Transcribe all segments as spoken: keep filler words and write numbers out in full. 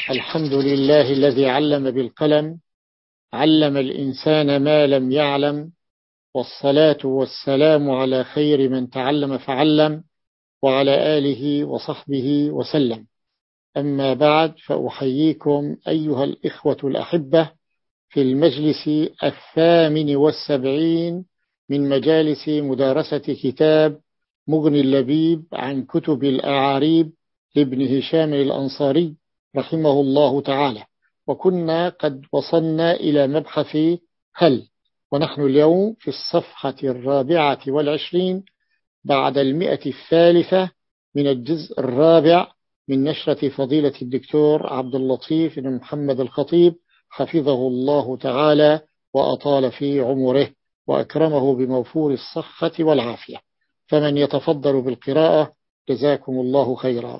الحمد لله الذي علم بالقلم، علم الإنسان ما لم يعلم، والصلاة والسلام على خير من تعلم فعلم، وعلى آله وصحبه وسلم. أما بعد، فأحييكم أيها الإخوة الأحبة في المجلس الثامن والسبعين من مجالس مدارسة كتاب مغني اللبيب عن كتب الأعاريب لابن هشام الأنصاري رحمه الله تعالى. وكنا قد وصلنا إلى مبحث هل، ونحن اليوم في الصفحة الرابعة والعشرين بعد المئة الثالثة من الجزء الرابع من نشرة فضيلة الدكتور عبد اللطيف بن محمد الخطيب حفظه الله تعالى وأطال في عمره وأكرمه بموفور الصحة والعافية. فمن يتفضل بالقراءة جزاكم الله خيرا.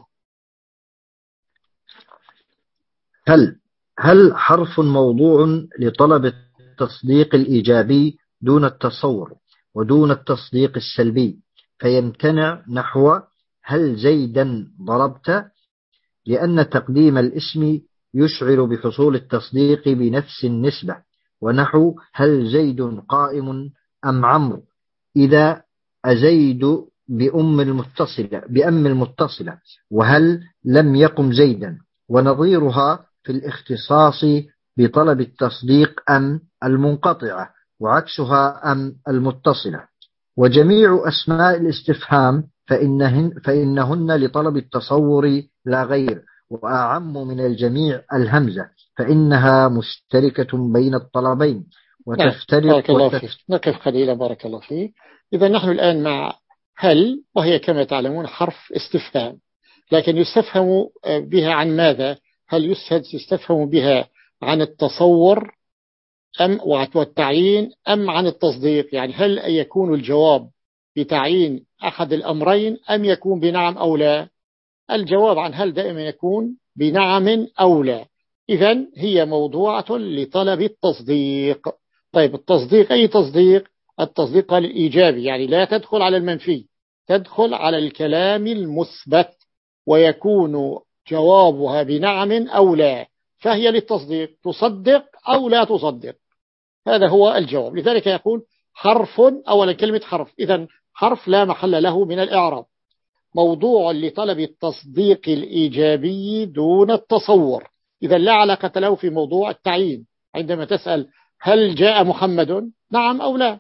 هل هل حرف موضوع لطلب التصديق الإيجابي دون التصور ودون التصديق السلبي، فيمتنع نحو هل زيدا ضربت، لأن تقديم الاسم يشعر بحصول التصديق بنفس النسبة، ونحو هل زيد قائم أم عمرو، إذا أزيد بأم المتصلة بأم المتصلة وهل لم يقم زيدا، ونظيرها في الاختصاص بطلب التصديق أم المنقطعة، وعكسها أم المتصلة. وجميع أسماء الاستفهام فإنهن, فإنهن لطلب التصور لا غير، وأعم من الجميع الهمزة، فإنها مشتركة بين الطلبين وتفترق. بارك الله فيك. نقف قليلا بارك الله فيك. إذا نحن الآن مع هل، وهي كما تعلمون حرف استفهام، لكن يستفهم بها عن ماذا؟ هل يستفهم بها عن التصور أم والتعيين أم عن التصديق؟ يعني هل يكون الجواب بتعيين أحد الأمرين أم يكون بنعم أو لا؟ الجواب عن هل دائما يكون بنعم أو لا. إذن هي موضوعة لطلب التصديق. طيب التصديق أي تصديق؟ التصديق الإيجابي، يعني لا تدخل على المنفي، تدخل على الكلام المثبت، ويكون جوابها بنعم أو لا، فهي للتصديق، تصدق أو لا تصدق، هذا هو الجواب. لذلك يقول حرف، أولا كلمة حرف، إذن حرف لا محل له من الإعراب، موضوع لطلب التصديق الإيجابي دون التصور. إذا لا علاقة له في موضوع التعيين. عندما تسأل هل جاء محمد، نعم أو لا،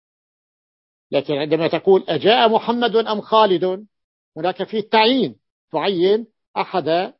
لكن عندما تقول أجاء محمد أم خالد، هناك فيه التعيين، تعين أحد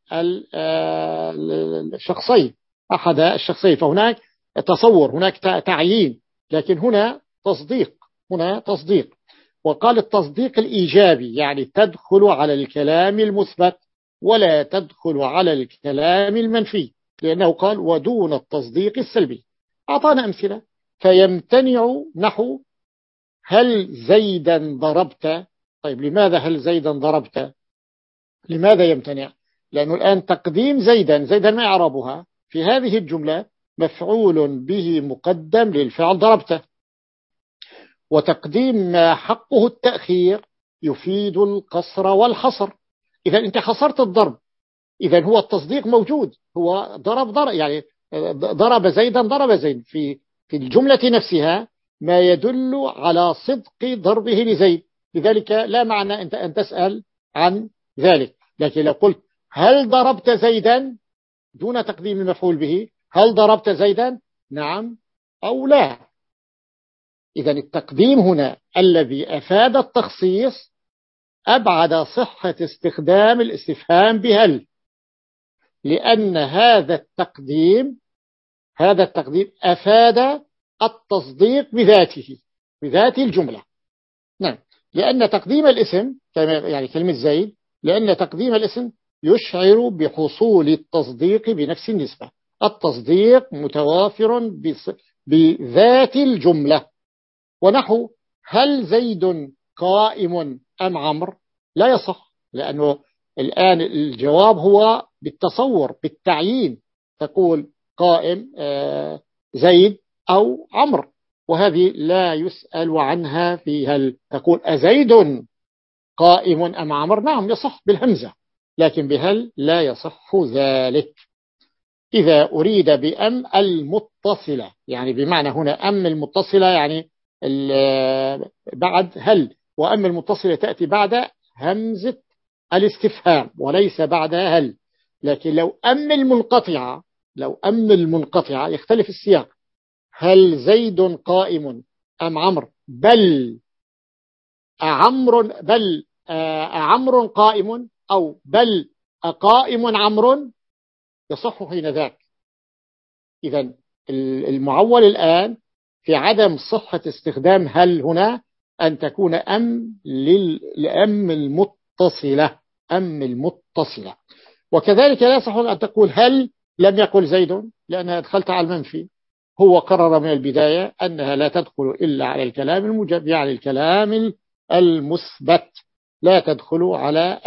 الشخصين أحد الشخصين فهناك تصور، هناك تعيين، لكن هنا تصديق، هنا تصديق. وقال التصديق الإيجابي يعني تدخل على الكلام المثبت ولا تدخل على الكلام المنفي، لأنه قال ودون التصديق السلبي. أعطانا أمثلة، فيمتنع نحو هل زيدا ضربت. طيب لماذا هل زيدا ضربت؟ لماذا يمتنع؟ لأنه الآن تقديم زيدا، زيدا ما إعرابها في هذه الجملة؟ مفعول به مقدم للفعل ضربته، وتقديم ما حقه التأخير يفيد القصر والحصر. إذا أنت حصرت الضرب، إذا هو التصديق موجود، هو ضرب ضرب يعني ضرب زيدا ضرب زيد في في الجملة نفسها ما يدل على صدق ضربه لزيد، لذلك لا معنى أنت أن تسأل عن ذلك. لكن لو قلت هل ضربت زيدا دون تقديم المفعول به، هل ضربت زيدا نعم أو لا، إذا التقديم هنا الذي أفاد التخصيص أبعد صحة استخدام الاستفهام بهل، لأن هذا التقديم هذا التقديم أفاد التصديق بذاته، بذات الجملة. نعم، لأن تقديم الاسم يعني كلمة زيد، لأن تقديم الاسم يشعر بحصول التصديق بنفس النسبة، التصديق متوافر بذات الجملة. ونحو هل زيد قائم أم عمرو، لا يصح، لأنه الآن الجواب هو بالتصور بالتعيين، تقول قائم زيد أو عمرو، وهذه لا يسأل عنها في هل، تقول أزيد قائم أم عمرو، نعم يصح بالهمزة، لكن بهل لا يصح ذلك. إذا أريد بأم المتصلة، يعني بمعنى هنا أم المتصلة يعني بعد هل، وأم المتصلة تأتي بعد همزة الاستفهام وليس بعدها هل. لكن لو أم المنقطعة، لو أم المنقطعة يختلف السياق. هل زيد قائم أم عمرو، بل أعمر، بل أعمر قائم، أو بل أقائم عمرو، يصح حين ذاك. إذن المعول الآن في عدم صحة استخدام هل هنا أن تكون أم للأم المتصلة، أم المتصلة. وكذلك لا يصح أن تقول هل لم يقل زيد، لأنها أدخلت على المنفي. هو قرر من البداية أنها لا تدخل إلا على الكلام الموجب، يعني الكلام المثبت، لا تدخل على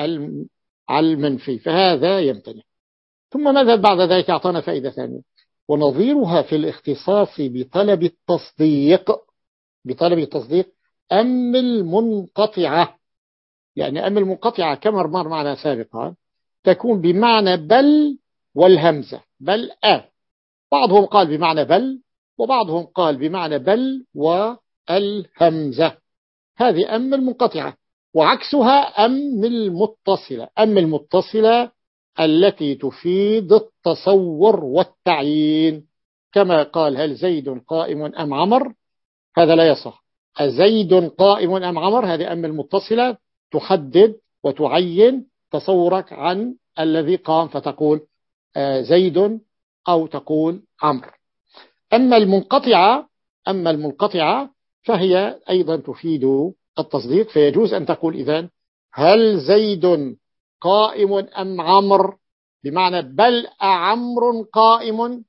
المنفي، فهذا يمتنع. ثم ماذا بعد ذلك؟ أعطانا فائدة ثانية، ونظيرها في الاختصاص بطلب التصديق، بطلب التصديق أم المنقطعة. يعني أم المنقطعة كما مر معنا سابقا تكون بمعنى بل والهمزة، بل أ. بعضهم قال بمعنى بل، وبعضهم قال بمعنى بل والهمزة. هذه أم المنقطعة. وعكسها أم المتصلة، أم المتصلة التي تفيد التصور والتعيين، كما قال هل زيد قائم أم عمر، هذا لا يصح. أزيد قائم أم عمر، هذه أم المتصلة تحدد وتعين تصورك عن الذي قام، فتقول زيد أو تقول عمرو. أما المنقطعة، أما المنقطعة فهي أيضا تفيد التصديق، فيجوز أن تقول إذن هل زيد قائم أم عمرو، بمعنى بل أعمر قائم،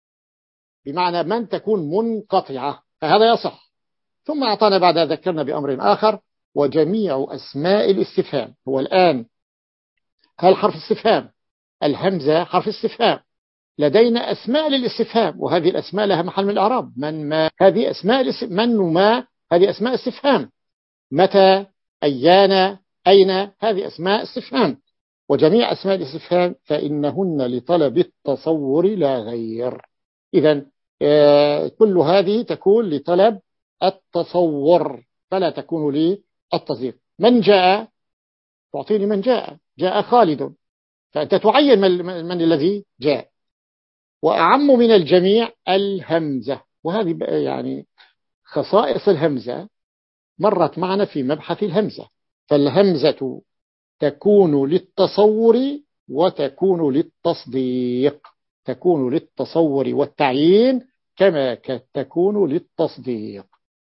بمعنى من تكون منقطعة، فهذا يصح. ثم أعطانا بعد ذكرنا بأمر آخر، وجميع أسماء الاستفهام. هو الآن هل حرف استفهام، الهمزة حرف استفهام، لدينا أسماء للاستفهام، وهذه الأسماء لها محل من الإعراب. من ما، هذه أسماء من وما، هذه أسماء استفهام. متى، أيان، أين، هذه أسماء استفهام. وجميع أسماء الاستفهام فإنهن لطلب التصور لا غير. إذن كل هذه تكون لطلب التصور فلا تكون للتصديق. من جاء، تعطيني من جاء، جاء خالد، فأنت تعين من, من الذي جاء. وأعم من الجميع الهمزة، وهذه يعني خصائص الهمزة مرت معنا في مبحث الهمزة. فالهمزة تكون للتصور وتكون للتصديق، تكون للتصور والتعيين كما تكون للتصديق.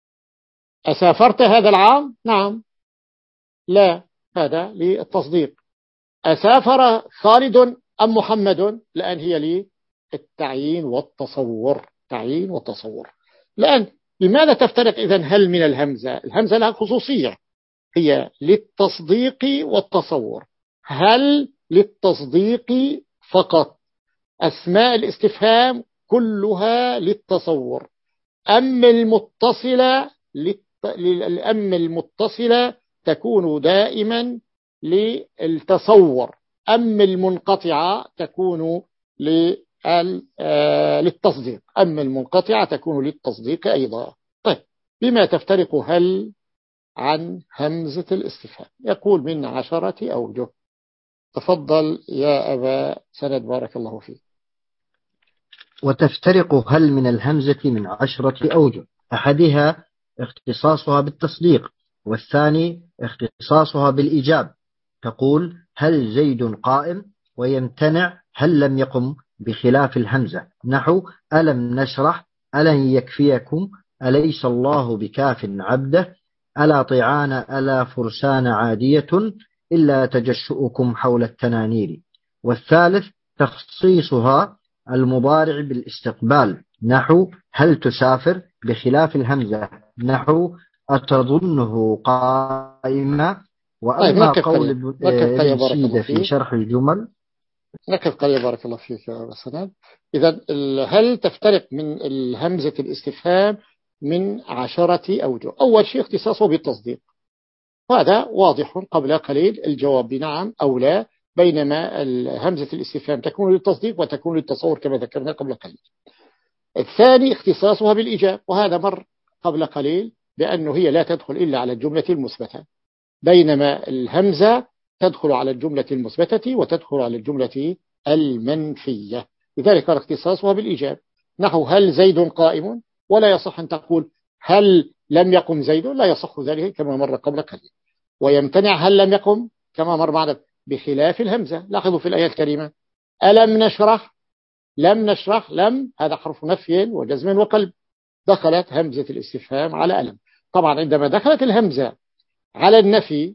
أسافرت هذا العام؟ نعم. لا، هذا للتصديق. أسافر خالد أم محمد؟ لأن هي لي التعيين والتصور، تعيين والتصور. لأن لماذا تفترق إذن هل من الهمزة؟ الهمزة لها خصوصية، هي للتصديق والتصور. هل للتصديق فقط، أسماء الاستفهام كلها للتصور. أم المتصلة الأم المتصلة تكون دائما للتصور. أم المنقطعة تكون للتصديق. أم المنقطعة تكون للتصديق أيضا. طيب، بما تفترق هل عن همزة الاستفهام؟ يقول من عشرة أوجه. تفضل يا أبا سند بارك الله فيك. وتفترق هل من الهمزة من عشرة أوجه، أحدها اختصاصها بالتصديق، والثاني اختصاصها بالإيجاب. تقول هل زيد قائم، ويمتنع هل لم يقم بخلاف الهمزة، نحو ألم نشرح، ألن يكفيكم، أليس الله بكاف عبده، ألا طعان، ألا فرسان عادية، إلا تجشؤكم حول التنانير. والثالث تخصيصها المضارع بالاستقبال، نحو هل تسافر، بخلاف الهمزة، نحو أتظنه قائما. وأما طيب قول ابن سيدة في شرح الجمل. نكف قليل بارك الله فيك يا سند. إذا هل تفترق من الهمزة الاستفهام من عشرة أوجه. أول شيء اختصاصه بالتصديق، وهذا واضح قبل قليل الجواب بنعم أو لا، بينما همزة الاستفهام تكون للتصديق وتكون للتصور كما ذكرنا قبل قليل. الثاني اختصاصها بالإيجاب، وهذا مر قبل قليل بأنه هي لا تدخل إلا على الجملة المثبتة، بينما الهمزة تدخل على الجملة المثبتة وتدخل على الجملة المنفية. لذلك قال اختصاصها بالإيجاب، نحو هل زيد قائم، ولا يصح أن تقول هل لم يقم زيد، لا يصح ذلك كما مر قبل قليل. ويمتنع هل لم يقم كما مر معنا بخلاف الهمزة. لاحظوا في الآية الكريمة ألم نشرح، لم نشرح، لم هذا حرف نفي وجزم وقلب، دخلت همزة الاستفهام على ألم. طبعا عندما دخلت الهمزة على النفي،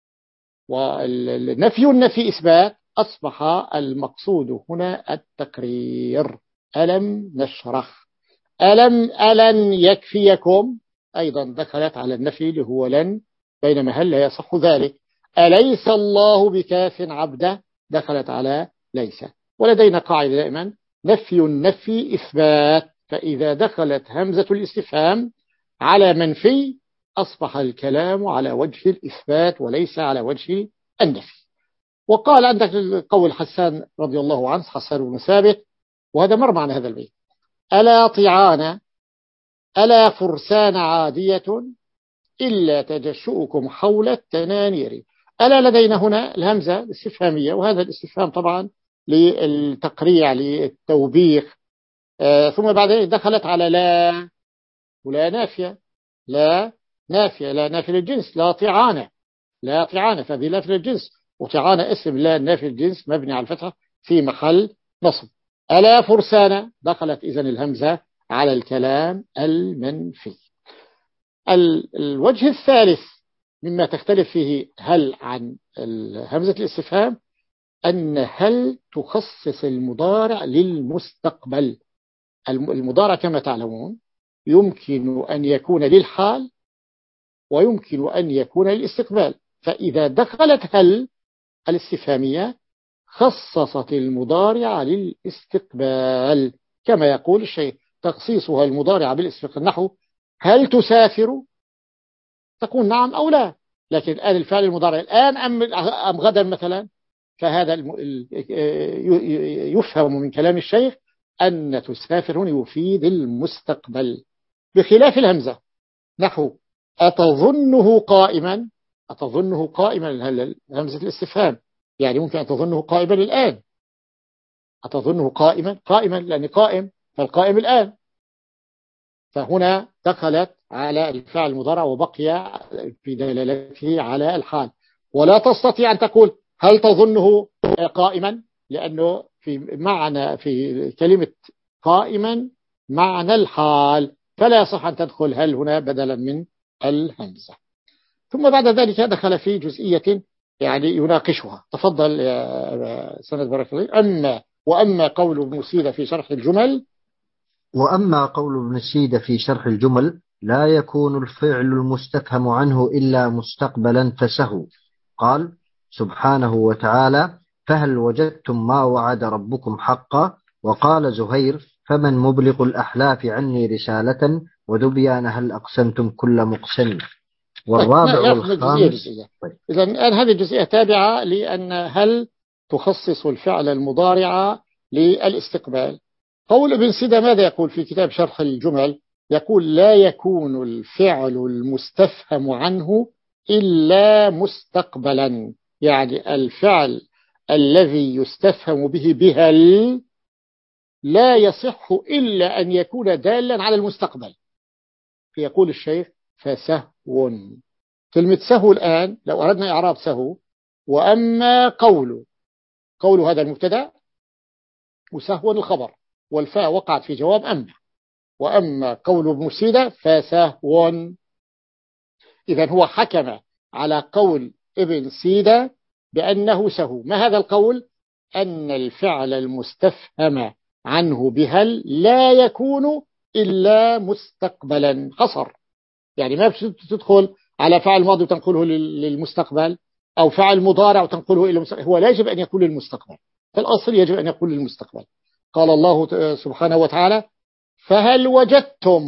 والنفي النفي إثبات، أصبح المقصود هنا التقرير. ألم نشرح، ألم ألن يكفيكم أيضا دخلت على النفي اللي هو لن، بينما هل لا يصح ذلك. أليس الله بكاف عبده دخلت على ليس. ولدينا قاعدة دائما نفي النفي إثبات، فإذا دخلت همزة الاستفهام على منفي أصبح الكلام على وجه الإثبات وليس على وجه النفي. وقال عندك قول حسان رضي الله عنه، حسان بن ثابت، وهذا مر معنا هذا البيت: ألا طعان ألا فرسان عادية إلا تجشؤكم حول التنانير. ألا لدينا هنا الهمزة الاستفهامية، وهذا الاستفهام طبعا للتقريع للتوبيخ. آه ثم بعدين دخلت على لا، ولا نافية، لا نافية، لا نافية للجنس، لا طعانة، لا طعانة، فهذه لا نافية للجنس، وطعانة اسم لا نافية للجنس مبني على الفتحة في محل نصب. ألا فرسانة دخلت إذن الهمزة على الكلام المنفي. الوجه الثالث مما تختلف فيه هل عن همزة الاستفهام أن هل تخصص المضارع للمستقبل. المضارع كما تعلمون يمكن أن يكون للحال ويمكن أن يكون للاستقبال، فإذا دخلت هل الاستفهامية خصصت المضارع للاستقبال، كما يقول الشيء تخصيصها المضارع بالاستقبال، نحو هل تسافر، تكون نعم أو لا، لكن الآن الفعل المضارع الآن أم غدا مثلا، فهذا يفهم من كلام الشيخ أن تسافر هنا يفيد المستقبل، بخلاف الهمزة، نحو أتظنه قائما، أتظنه قائما همزة الاستفهام، يعني ممكن أن تظنه قائما الآن، أتظنه قائما، قائما لأن قائم، فالقائم الآن، فهنا دخلت على الفعل المضارع وبقي في دلالته على الحال. ولا تستطيع أن تقول هل تظنه قائما، لأنه في معنى في كلمة قائما معنى الحال، فلا يصح أن تدخل هل هنا بدلا من الهمزة. ثم بعد ذلك دخل في جزئية يعني يناقشها. تفضل يا سند بارك الله. أما وأما قول ابن سيدة في شرح الجمل وأما قول ابن سيدة في شرح الجمل لا يكون الفعل المستفهم عنه إلا مستقبلا فسهو. قال سبحانه وتعالى فهل وجدتم ما وعد ربكم حقا. وقال زهير فمن مبلغ الأحلاف عني رسالة وذبيان هل أقسمتم كل مقسم. والرابع والخامس. إذا الآن هذه الجزئية تابعة لأن هل تخصص الفعل المضارع للاستقبال. قول ابن سيدة ماذا يقول في كتاب شرح الجمل؟ يقول لا يكون الفعل المستفهم عنه إلا مستقبلا، يعني الفعل الذي يستفهم به بهل لا يصح إلا أن يكون دالا على المستقبل. فيقول الشيخ فسهو. كلمة سهو الآن لو أردنا إعراب سهو، وأما قول قول هذا المبتدا وسهو الخبر، والفاء وقعت في جواب أما، وأما قول ابن سيدة فسهو. إذن هو حكم على قول ابن سيدة بأنه سهو. ما هذا القول؟ أن الفعل المستفهم عنه بهل لا يكون إلا مستقبلا، حصر، يعني ما بتدخل على فعل ماضي وتنقله للمستقبل أو فعل مضارع وتنقله إلى المستقبل، هو لا يجب أن يكون للمستقبل، الأصل يجب أن يكون للمستقبل. قال الله سبحانه وتعالى فهل وجدتم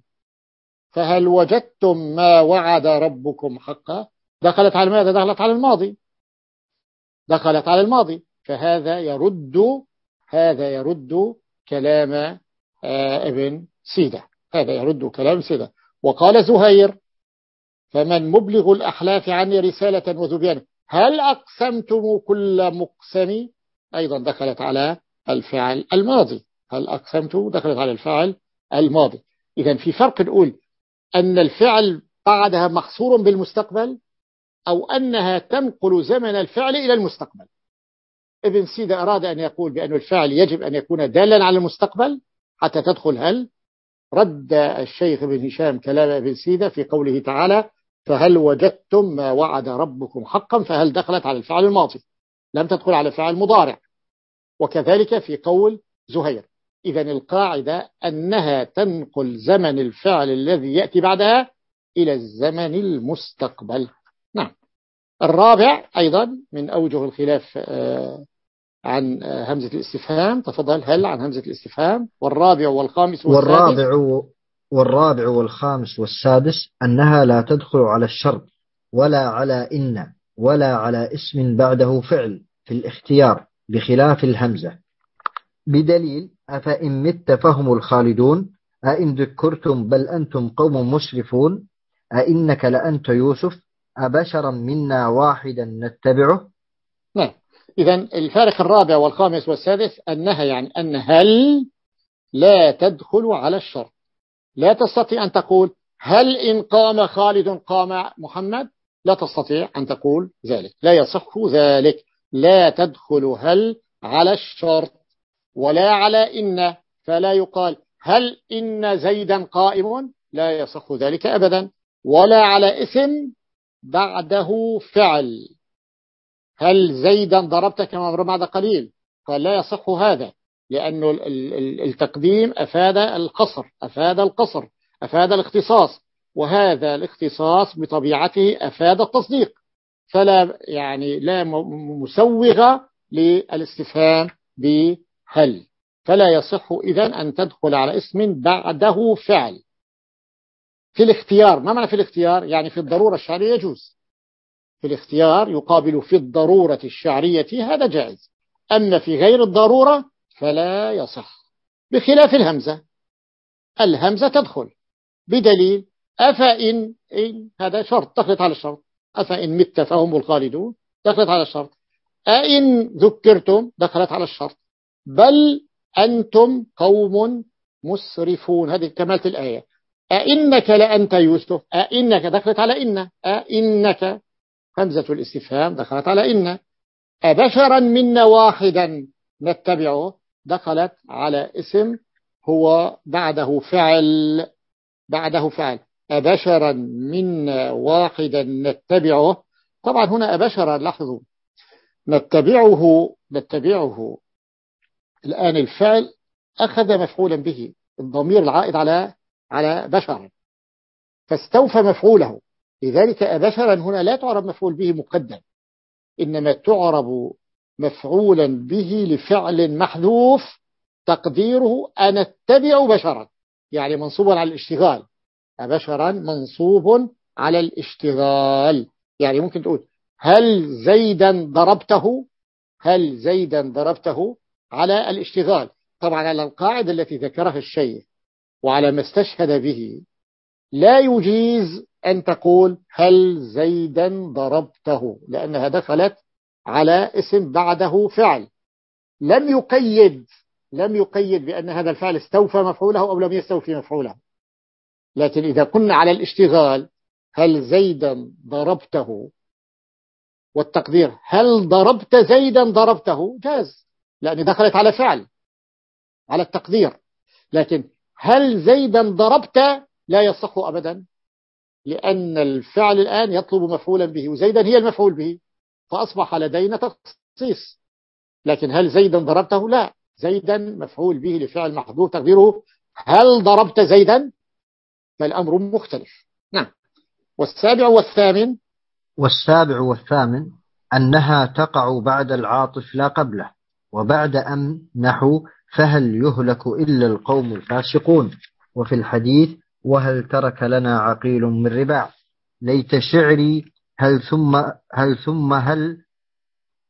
فهل وجدتم ما وعد ربكم حقا، دخلت على ماذا؟ دخلت على الماضي، دخلت على الماضي، فهذا يرد هذا يرد كلام ابن سيدة، هذا يرد كلام سيدة. وقال زهير: فمن مبلغ الأحلاف عني رسالة وذبيان، هل أقسمتم كل مقسم؟ أيضا دخلت على الفعل الماضي، هل أقسمتم دخلت على الفعل الماضي. إذن في فرق، نقول أن الفعل بعدها محصور بالمستقبل، أو أنها تنقل زمن الفعل إلى المستقبل. ابن سيدة أراد أن يقول بأن الفعل يجب أن يكون دالا على المستقبل حتى تدخل هل. رد الشيخ ابن هشام كلام ابن سيدة في قوله تعالى: فهل وجدتم ما وعد ربكم حقا، فهل دخلت على الفعل الماضي، لم تدخل على الفعل المضارع. وكذلك في قول زهير. إذن القاعدة أنها تنقل زمن الفعل الذي يأتي بعدها إلى الزمن المستقبل. نعم. الرابع أيضا من أوجه الخلاف عن همزة الاستفهام، تفضل. هل عن همزة الاستفهام. والرابع والخامس والسادس. والرابع والرابع والخامس والسادس أنها لا تدخل على الشرط ولا على إن ولا على اسم بعده فعل في الاختيار، بخلاف الهمزة، بدليل: أفإن مت فهم الخالدون، أئن ذكرتم بل أنتم قوم مسرفون، أئنك لأنت يوسف، أبشرا منا واحدا نتبعه. نعم. إذن الفارق الرابع والخامس والسادس أنها يعني أن هل لا تدخل على الشرط. لا تستطيع أن تقول هل إن قام خالد قام محمد، لا تستطيع أن تقول ذلك، لا يصح ذلك. لا تدخل هل على الشرط ولا على إن، فلا يقال هل إن زيدا قائم، لا يصح ذلك أبدا. ولا على اسم بعده فعل، هل زيدا ضربت كما مر بعد قليل، قال لا يصح هذا، لأنه التقديم أفاد القصر أفاد القصر أفاد الاختصاص، وهذا الاختصاص بطبيعته أفاد التصديق، فلا يعني لا مسوغ للاستفهام بهل، فلا يصح إذن أن تدخل على اسم بعده فعل. في الاختيار، ما معنى في الاختيار؟ يعني في الضرورة الشعرية يجوز. في الاختيار يقابل في الضرورة الشعرية، هذا جائز. أما في غير الضرورة فلا يصح، بخلاف الهمزة. الهمزة تدخل بدليل: أفإن إن، هذا شرط دخلت على الشرط. أفإن مت فهم الخالدون دخلت على الشرط. أئن ذكرتم دخلت على الشرط. بل أنتم قوم مسرفون، هذه كمالة الآية. أئنك لأنت يوسف، أئنك دخلت على إن، أئنك همزة الاستفهام دخلت على إن. أبشرا منا واحدا نتبعه دخلت على اسم هو بعده فعل بعده فعل أبشرا منا واحدا نتبعه. طبعا هنا أبشرا، لاحظوا، نتبعه نتبعه الآن الفعل أخذ مفعولا به، الضمير العائد على على بشر، فاستوفى مفعوله. لذلك أبشرا هنا لا تعرب مفعول به مقدم، إنما تعرب مفعولا به لفعل محذوف تقديره أنتبع بشرا، يعني منصوبا على الاشتغال. أبشرا منصوب على الاشتغال، يعني ممكن تقول هل زيدا ضربته، هل زيدا ضربته على الاشتغال، طبعا على القاعدة التي ذكرها الشيخ وعلى ما استشهد به. لا يجيز أن تقول هل زيدا ضربته، لأنها دخلت على اسم بعده فعل، لم يقيد لم يقيد بأن هذا الفعل استوفى مفعوله أو لم يستوفي مفعوله. لكن إذا كنا على الاشتغال هل زيدا ضربته، والتقدير هل ضربت زيدا ضربته، جاز، لأن دخلت على فعل على التقدير. لكن هل زيدا ضربت لا يصح أبدا، لأن الفعل الآن يطلب مفعولا به، وزيدا هي المفعول به، فأصبح لدينا تخصيص. لكن هل زيدا ضربته، لا، زيدا مفعول به لفعل محذوف تقديره هل ضربت زيدا، فالأمر مختلف. نعم. والسابع والثامن والسابع والثامن أنها تقع بعد العاطف لا قبله، وبعد أم، نحو فهل يهلك إلا القوم الفاسقون، وفي الحديث وهل ترك لنا عقيل من رباع، ليت شعري هل ثم هل ثم هل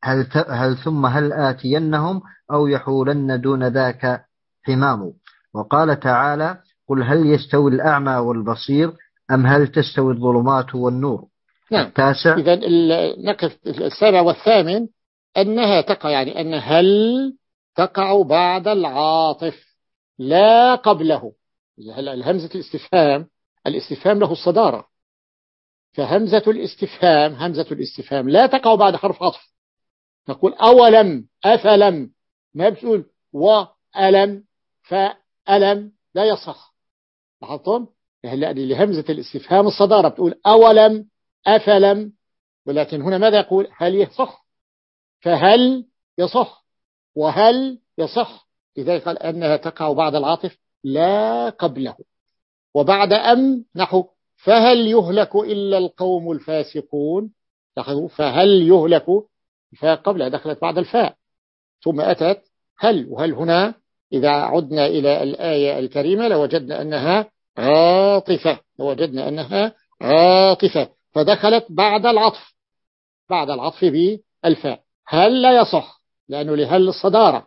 هل, هل ثم هل آتينهم أو يحولن دون ذاك حمام. وقال تعالى قل هل يستوي الأعمى والبصير أم هل تستوي الظلمات والنور. نعم. التاسع إذا نقف السابع والثامن أنها تقع، يعني أن هل تقع بعد العاطف لا قبله. الهمزة الاستفهام، الاستفهام له الصدارة، فهمزة الاستفهام همزة الاستفهام لا تقع بعد حرف عطف. نقول أولم أفلم، ما بتقول وألم فألم، لا يصح. لاحظتم؟ لهمزة الاستفهام الصدارة، بتقول أولم أفلم، ولكن هنا ماذا يقول؟ هل يصح، فهل يصح وهل يصح. لذلك قال أنها تقع بعد العاطف لا قبله. وبعد أم نحو فهل يهلك إلا القوم الفاسقون، فهل يهلك فقبلها دخلت بعد الفاء، ثم أتت هل. وهل هنا إذا عدنا إلى الآية الكريمة لوجدنا أنها عاطفة، لوجدنا أنها عاطفة فدخلت بعد العطف، بعد العطف بالفاء. هل لا يصح لأنه لهل الصدارة،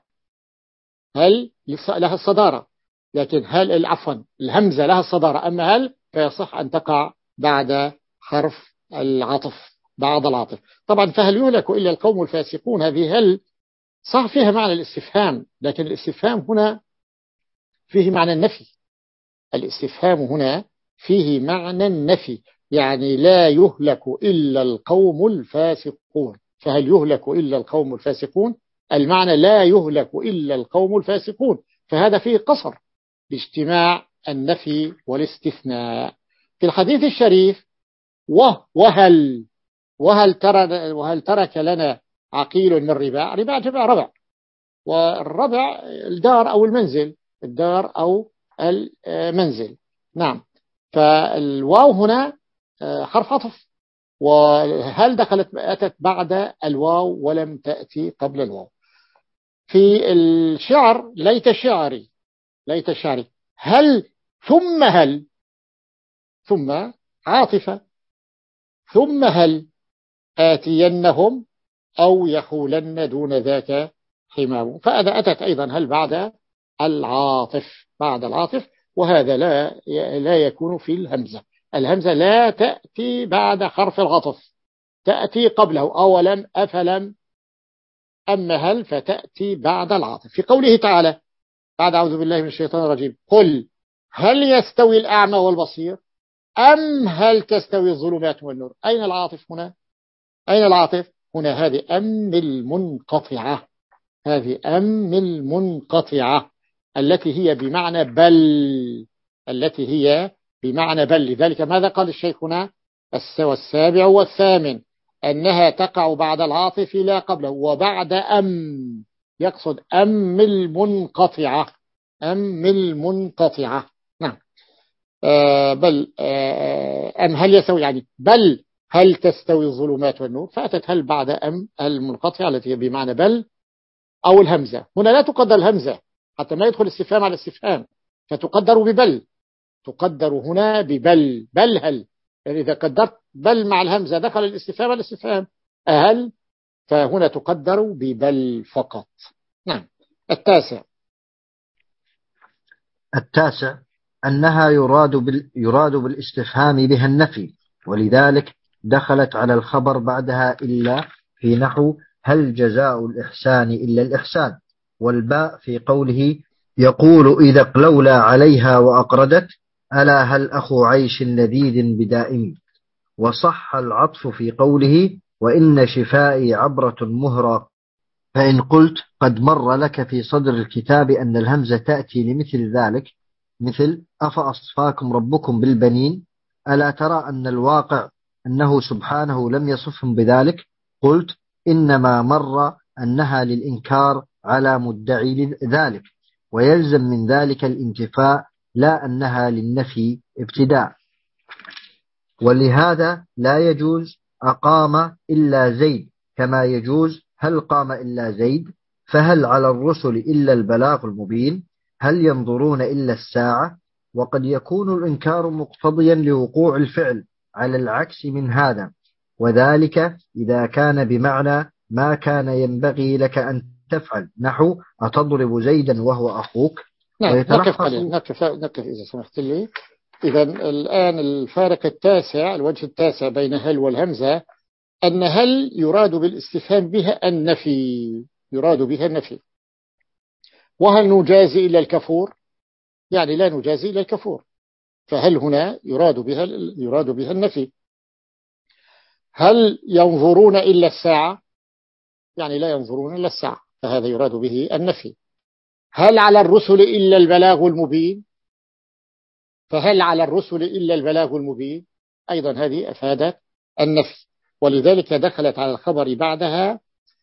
هل لها الصدارة، لكن هل عفوا الهمزة لها الصدارة، أما هل فيصح أن تقع بعد حرف العطف، بعد العطف. طبعا فهل يهلك إلا القوم الفاسقون، هذه هل صح فيها معنى الاستفهام، لكن الاستفهام هنا فيه معنى النفي. الاستفهام هنا فيه معنى النفي، يعني لا يهلك إلا القوم الفاسقون. فهل يهلك إلا القوم الفاسقون، المعنى لا يهلك إلا القوم الفاسقون، فهذا فيه قصر باجتماع النفي والاستثناء. في الحديث الشريف وهل وهل ترى وهل ترك لنا عقيل من رباع، رباع جمع ربع، والربع الدار أو المنزل، الدار أو المنزل. نعم. فالواو هنا حرف عطف، وهل دخلت أتت بعد الواو ولم تأتي قبل الواو. في الشعر ليت شعري، ليت شعري هل ثم هل، ثم عاطفة، ثم هل آتينهم أو يحولن دون ذاك حمام، فأذا أتت أيضا هل بعد العاطف، بعد العاطف، وهذا لا لا يكون في الهمزة. الهمزة لا تأتي بعد حرف العطف، تأتي قبله أولم أفلم، أما هل فتأتي بعد العاطف. في قوله تعالى بعد أعوذ بالله من الشيطان الرجيم قل هل يستوي الأعمى والبصير أم هل تستوي الظلمات والنور، أين العاطف هنا؟ أين العاطف هنا؟ هذه أم المنقطعة، هذه أم المنقطعة التي هي بمعنى بل، التي هي بمعنى بل. لذلك ماذا قال الشيخ هنا؟ السابع والثامن أنها تقع بعد العاطف لا قبله، وبعد أم، يقصد أم المنقطعة، أم المنقطعة. نعم. آه بل آه أم هل يستوي، يعني بل هل تستوي الظلمات والنور، فأتت هل بعد أم المنقطعة التي هي بمعنى بل أو الهمزة. هنا لا تقدر الهمزة حتى ما يدخل استفهام على استفهام، فتقدر ببل، تقدر هنا ببل، بل هل، يعني إذا قدرت بل مع الهمزة دخل الاستفهام على الاستفهام أهل، فهنا تقدر ببل فقط. نعم. التاسع التاسع أنها يراد بال يراد بالاستفهام بها النفي، ولذلك دخلت على الخبر بعدها إلا في نحو هل جزاء الإحسان إلا الإحسان. والباء في قوله يقول إذا لولا عليها وأقردت ألا هل أخو عيش لذيذ بدائم. وصح العطف في قوله وإن شفائي عبرة مهرة، فإن قلت قد مر لك في صدر الكتاب أن الهمزة تأتي لمثل ذلك، مثل أفأصفاكم ربكم بالبنين، ألا ترى أن الواقع أنه سبحانه لم يصفهم بذلك، قلت إنما مر أنها للإنكار على مدعي ذلك، ويلزم من ذلك الانتفاء لا أنها للنفي ابتداء. ولهذا لا يجوز أقام إلا زيد كما يجوز هل قام إلا زيد. فهل على الرسل إلا البلاغ المبين، هل ينظرون إلا الساعة. وقد يكون الإنكار مقتضيا لوقوع الفعل على العكس من هذا، وذلك إذا كان بمعنى ما كان ينبغي لك أن تفعل، نحو أتضرب زيدا وهو أخوك. نعم، نقف ويتلخص قليلا، نقف نقف إذا سمحت لي. إذا الآن الفارق التاسع، الوجه التاسع بين هل والهمزة، أن هل يراد بالاستفهام بها النفي، يراد بها النفي. وهل نجازي إلا الكفور؟ يعني لا نجازي إلا الكفور، فهل هنا يراد بها يراد بها النفي. هل ينظرون إلا الساعة؟ يعني لا ينظرون إلا الساعة، فهذا يراد به النفي. هل على الرسل إلا البلاغ المبين؟ فهل على الرسل إلا البلاغ المبين؟ أيضا هذه أفادت النفي، ولذلك دخلت على الخبر بعدها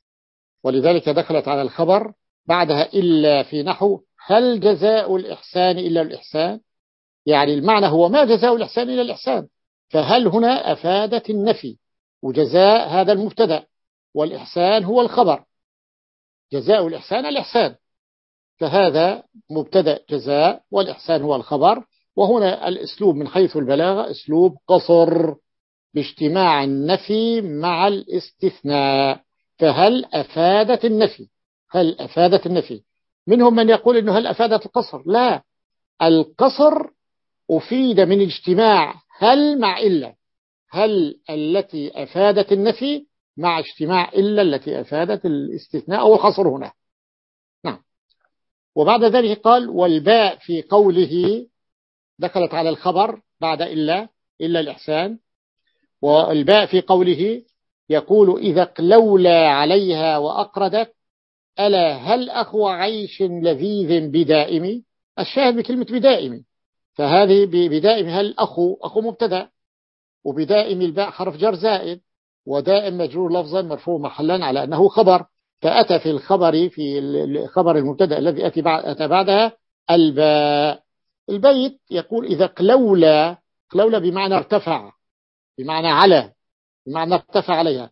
ولذلك دخلت على الخبر بعدها إلا في نحو هل جزاء الإحسان إلا الإحسان؟ يعني المعنى هو ما جزاء الإحسان إلا الإحسان، فهل هنا أفادت النفي، وجزاء هذا المبتدأ والإحسان هو الخبر، جزاء الإحسان الإحسان، فهذا مبتدأ جزاء والإحسان هو الخبر. وهنا الأسلوب من حيث البلاغة أسلوب قصر باجتماع النفي مع الاستثناء، فهل أفادت النفي، هل أفادت النفي. منهم من يقول إنه هل أفادت القصر، لا، القصر أفيد من اجتماع هل مع إلا، هل التي أفادت النفي مع اجتماع إلا التي أفادت الاستثناء أو القصر هنا. نعم. وبعد ذلك قال والباء في قوله دخلت على الخبر بعد إلا إلا الإحسان. والباء في قوله يقول إذا قلولا عليها وأقردت ألا هل أخو عيش لذيذ بدائم. الشاهد بكلمة بدائم، فهذه بدائم هل أخو أخو مبتدأ، وبدائم الباء حرف جر زائد، ودائم مجرور لفظا مرفوع محلا على أنه خبر، فأتى في الخبر في الخبر المبتدأ الذي أتى بعدها الباء. البيت يقول إذا قلولا، قلولا بمعنى ارتفع، بمعنى على، بمعنى ارتفع عليها،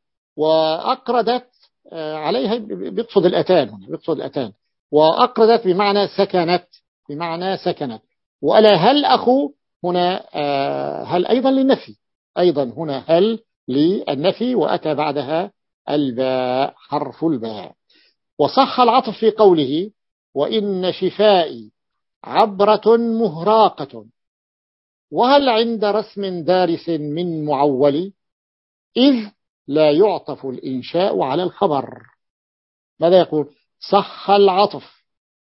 وأقردت عليها بيقصد الأتان، هنا بيقصد الأتان، وأقردت بمعنى سكنت، بمعنى سكنت. وألا هل أخو هنا هل أيضا للنفي، أيضا هنا هل للنفي، وأتى بعدها الباء حرف الباء. وصح العطف في قوله وإن شفائي عبرة مهراقة وهل عند رسم دارس من معول إذ لا يعطف الإنشاء على الخبر. ماذا يقول؟ صح العطف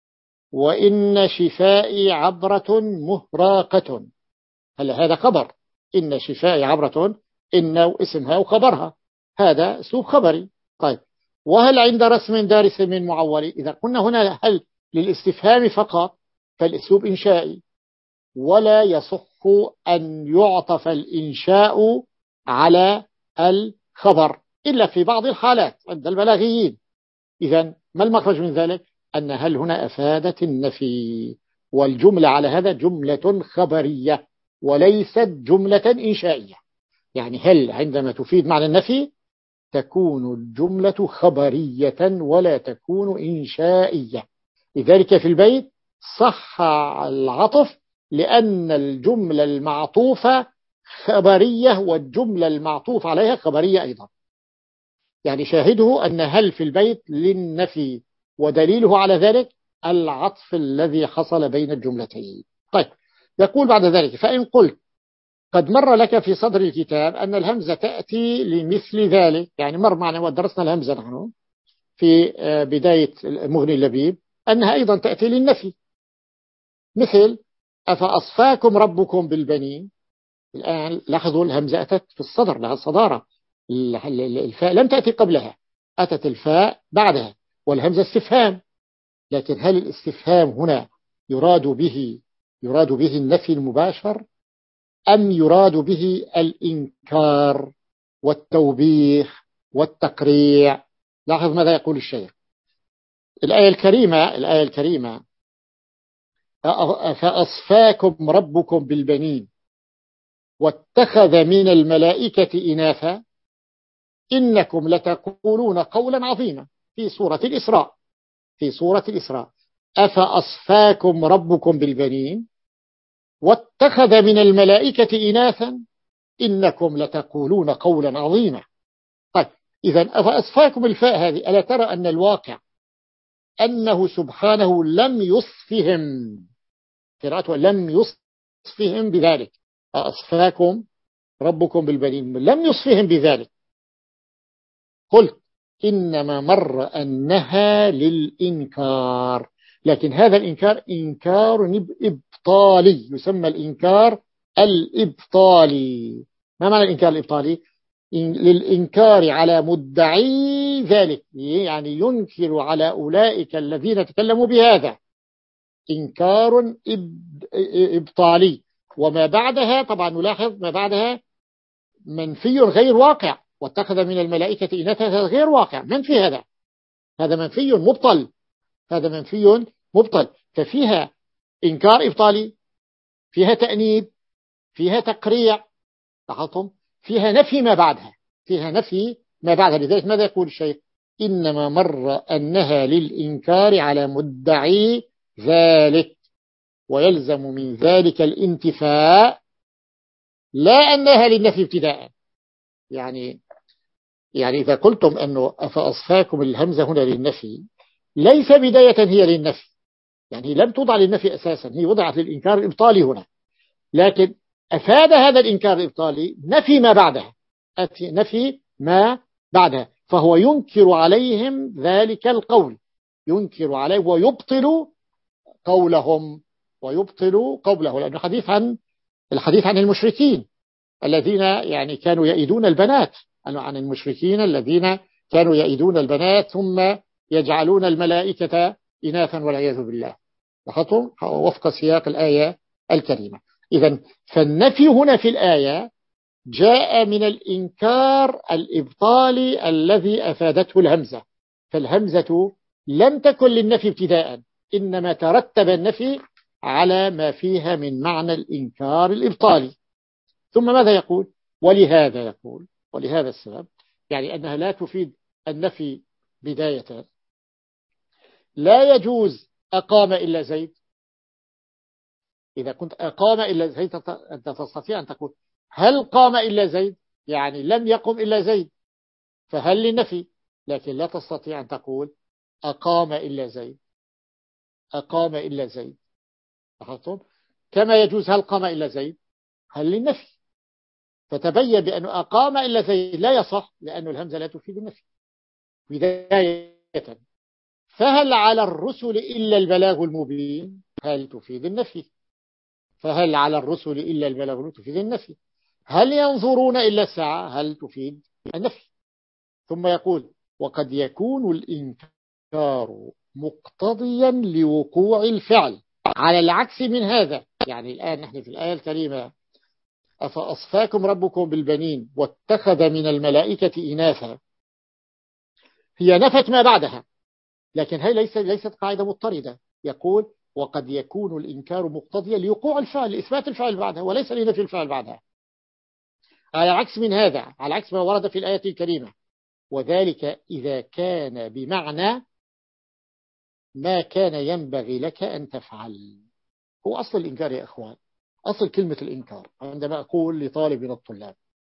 وإن شفائي عبرة مهراقة، هل هذا خبر؟ إن شفائي عبرة، إن اسمها وخبرها، هذا أسلوب خبري. طيب وهل عند رسم دارس من معول، إذا قلنا هنا هل للاستفهام فقط فالأسلوب إنشائي، ولا يصح أن يعطف الإنشاء على الخبر إلا في بعض الحالات عند البلاغيين. إذن ما المخرج من ذلك؟ أن هل هنا أفادت النفي، والجملة على هذا جملة خبرية وليست جملة إنشائية. يعني هل عندما تفيد معنى النفي تكون الجملة خبرية ولا تكون إنشائية. لذلك في البيت صح العطف لأن الجملة المعطوفة خبرية والجملة المعطوف عليها خبرية أيضا. يعني شاهده أن هل في البيت للنفي، ودليله على ذلك العطف الذي حصل بين الجملتين. طيب يقول بعد ذلك فإن قلت قد مر لك في صدر الكتاب أن الهمزة تأتي لمثل ذلك، يعني مر معنا ودرسنا الهمزة نحن في بداية مغني اللبيب أنها أيضا تأتي للنفي، مثل أفأصفاكم ربكم بالبنين. الآن لاحظوا الهمزة أتت في الصدر، لها الصدارة، الفاء لم تأتي قبلها، أتت الفاء بعدها، والهمزة استفهام. لكن هل الاستفهام هنا يراد به يراد به النفي المباشر أم يراد به الإنكار والتوبيخ والتقريع؟ لاحظ ماذا يقول الشيخ. الآية الكريمة الآية الكريمة فأصفاكم ربكم بالبنين واتخذ من الملائكة إناثا إنكم لتقولون قولا عظيما في سورة الإسراء في سورة الإسراء أفأصفاكم ربكم بالبنين واتخذ من الملائكة إناثا إنكم لتقولون قولا عظيما. طيب إذا أفأصفاكم الفاء هذه، ألا ترى أن الواقع أنه سبحانه لم يصفهم، قراءته لم يصفهم بذلك، أصفاكم ربكم بالبنين، لم يصفهم بذلك. قلت إنما مر أنها للإنكار، لكن هذا الإنكار إنكار إبطالي، يسمى الإنكار الإبطالي. ما معنى الإنكار الإبطالي؟ للإنكار على مدعي ذلك، يعني ينكر على أولئك الذين تكلموا بهذا، إنكار إبطالي. وما بعدها طبعا نلاحظ ما بعدها منفي غير واقع، واتخذ من الملائكة إناثا، هذا غير واقع، منفي، هذا هذا منفي مبطل، هذا منفي مبطل. ففيها إنكار إبطالي، فيها تأنيب، فيها تقريع، لاحظتم؟ فيها نفي ما بعدها، فيها نفي ما بعدها. لذلك ماذا يقول الشيخ؟ إنما مر أنها للإنكار على مدعي ذلك، ويلزم من ذلك الانتفاء، لا أنها للنفي ابتداء. يعني يعني إذا قلتم أنه أفأصفاكم، الهمزة هنا للنفي، ليس بداية هي للنفي، يعني لم توضع للنفي أساسا، هي وضعت للإنكار الإبطالي هنا، لكن أفاد هذا الإنكار الإبطالي نفي ما بعدها، نفي ما بعدها، فهو ينكر عليهم ذلك القول، ينكر عليه ويبطل قولهم، ويبطل قوله، لأنه حديث عن الحديث عن المشركين الذين يعني كانوا يئدون البنات، عن المشركين الذين كانوا يئدون البنات ثم يجعلون الملائكة إناثا والعياذ بالله، لاحظتم؟ وفق سياق الآية الكريمة. إذن فالنفي هنا في الآية جاء من الإنكار الإبطالي الذي أفادته الهمزة، فالهمزة لم تكن للنفي ابتداء، إنما ترتب النفي على ما فيها من معنى الإنكار الإبطالي. ثم ماذا يقول؟ ولهذا يقول، ولهذا السبب، يعني أنها لا تفيد النفي بداية. لا يجوز أقام إلا زيد، إذا كنت أقام إلا زيد أنت تستطيع أن تقول هل قام إلا زيد، يعني لم يقم إلا زيد، فهل للنفي، لكن لا تستطيع أن تقول أقام إلا زيد، أقام إلا زيد، لاحظتم؟ كما يجوز هل قام إلا زيد، هل للنفي، فتبين بأنه أقام إلا زيد لا يصح، لأن الهمزة لا تفيد النفي بداية. فهل على الرسل إلا البلاغ المبين، هل تفيد النفي، فهل على الرسل إلا البلاغ المبين تفيد النفي. هل ينظرون إلا الساعة، هل تفيد النفي. ثم يقول وقد يكون الإنكار مقتضيا لوقوع الفعل، على العكس من هذا. يعني الآن نحن في الآية الكريمة أفأصفاكم ربكم بالبنين واتخذ من الملائكة إناثا، هي نفت ما بعدها، لكن هي ليست ليست قاعدة مضطردة. يقول وقد يكون الإنكار مقتضيا لوقوع الفعل، لإثبات الفعل بعدها، وليس لنفي الفعل بعدها، على العكس من هذا، على عكس ما ورد في الآية الكريمة. وذلك إذا كان بمعنى ما كان ينبغي لك أن تفعل. هو أصل الإنكار يا أخوان، أصل كلمة الإنكار عندما أقول لطالب من الطلاب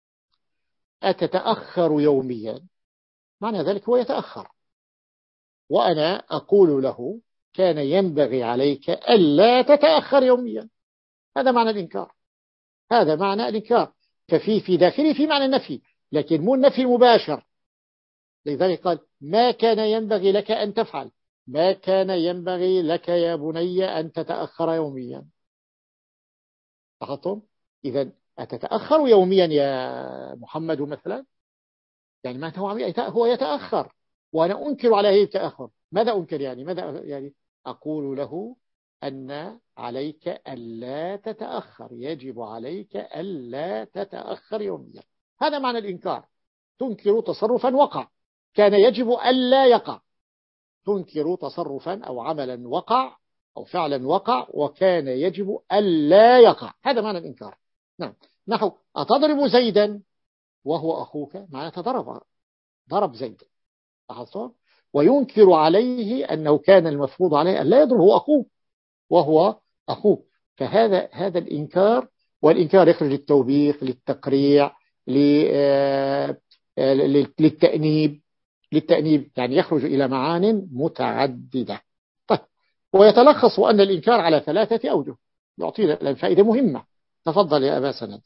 أتتأخر يوميا، معنى ذلك هو يتأخر، وأنا أقول له كان ينبغي عليك ألا تتأخر يوميا، هذا معنى الإنكار، هذا معنى الإنكار. ففي في داخله في معنى النفي، لكن مو النفي المباشر. لذلك قال ما كان ينبغي لك أن تفعل، ما كان ينبغي لك يا بني أن تتأخر يوميا، لاحظتم؟ إذا أتتأخر يوميا يا محمد مثلا، يعني ما هو هو يتأخر وأنا أنكر عليه التأخر. ماذا أنكر يعني؟ ماذا يعني؟ أقول له أن عليك ألا تتأخر، يجب عليك ألا تتأخر يوميا، هذا معنى الإنكار. تنكر تصرفا وقع كان يجب ألا يقع، تنكر تصرفا أو عملا وقع أو فعلا وقع وكان يجب ألا يقع، هذا معنى الإنكار. نعم، نحو أتضرب زيدا وهو أخوك، معنى تضرب، ضرب زيد، لاحظتم؟ وينكر عليه أنه كان المفروض عليه أن لا يضربه أخوه وهو أخوه. فهذا هذا الإنكار، والإنكار يخرج للتوبيخ، للتقريع، للتأنيب للتأنيب يعني يخرج إلى معان متعددة. طيب، ويتلخص أن الإنكار على ثلاثة أوجه. يعطينا فائدة مهمة. تفضل يا أبا سند.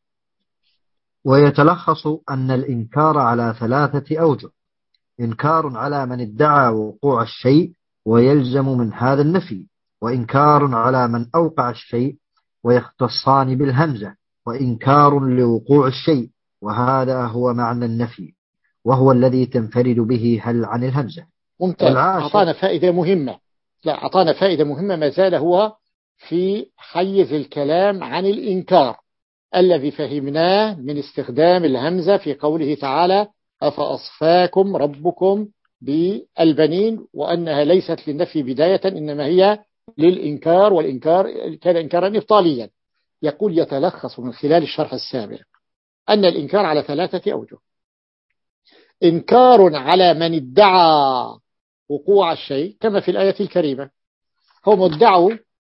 ويتلخص أن الإنكار على ثلاثة أوجه: إنكار على من ادعى وقوع الشيء ويلزم من هذا النفي، وإنكار على من أوقع الشيء ويختصان بالهمزة، وإنكار لوقوع الشيء، وهذا هو معنى النفي وهو الذي تنفرد به هل عن الهمزة. ممتاز. أعطانا فائدة مهمة. لا أعطانا فائدة مهمة، ما زال هو في حيز الكلام عن الإنكار الذي فهمناه من استخدام الهمزة في قوله تعالى: أفأصفاكم ربكم بالبنين، وأنها ليست للنفي بداية إنما هي للإنكار، والإنكار كان إنكارا إبطاليا. يقول يتلخص من خلال الشرح السابق أن الإنكار على ثلاثة أوجه: إنكار على من ادعى وقوع الشيء كما في الآية الكريمة، هم ادعوا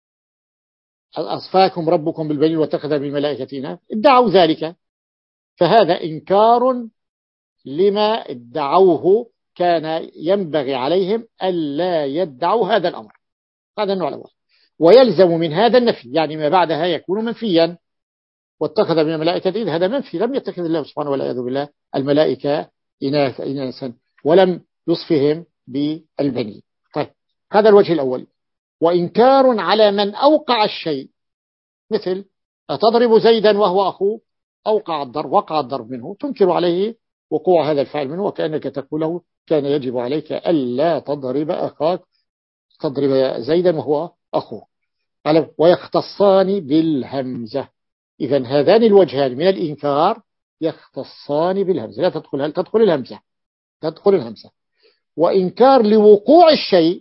أصفاكم ربكم بالبنين واتخذ من ملائكتنا، ادعوا ذلك، فهذا إنكار لما ادعوه، كان ينبغي عليهم ألا يدعوا هذا الأمر. هذا النوع الأول. ويلزم من هذا النفي، يعني ما بعدها يكون منفيا. واتخذ من الملائكة، هذا منفي، لم يتخذ الله سبحانه والعياذ بالله الملائكة إناثا ولم يصفهم بالبنين. طيب، هذا الوجه الأول. وإنكار على من أوقع الشيء، مثل أتضرب زيدا وهو أخوه، أوقع الضرب، وقع الضرب منه، تنكر عليه وقوع هذا الفعل منه، وكأنك تقول له كان يجب عليك ألا تضرب أخاك، تضرب زيدا وهو أخوه. ويختصان بالهمزة. إذن هذان الوجهان من الإنكار يختصان بالهمزة، لا تدخل هل تدخل الهمزة تدخل الهمزة. وإنكار لوقوع الشيء،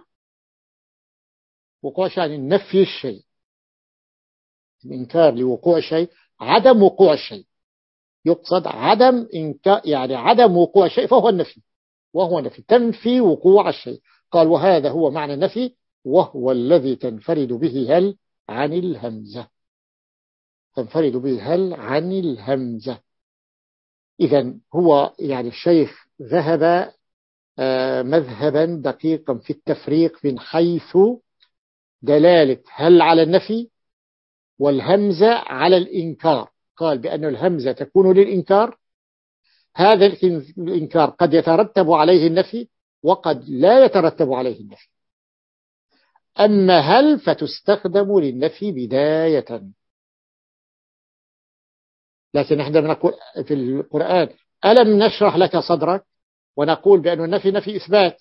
وقوع يعني نفي الشيء، الإنكار لوقوع الشيء عدم وقوع الشيء، يقصد عدم إنكار يعني عدم وقوع الشيء، فهو النفي، وهو نفي تنفي وقوع الشيء. قال وهذا هو معنى النفي وهو الذي تنفرد به هل عن الهمزة، تنفرد به هل عن الهمزة. إذن هو يعني الشيخ ذهب مذهبا دقيقا في التفريق من حيث دلالة هل على النفي والهمزة على الإنكار. قال بأن الهمزة تكون للإنكار، هذا الإنكار قد يترتب عليه النفي وقد لا يترتب عليه النفي. أما هل فتستخدم للنفي بداية، لكن نحن نقول في القرآن ألم نشرح لك صدرك، ونقول بأن النفي نفي إثبات،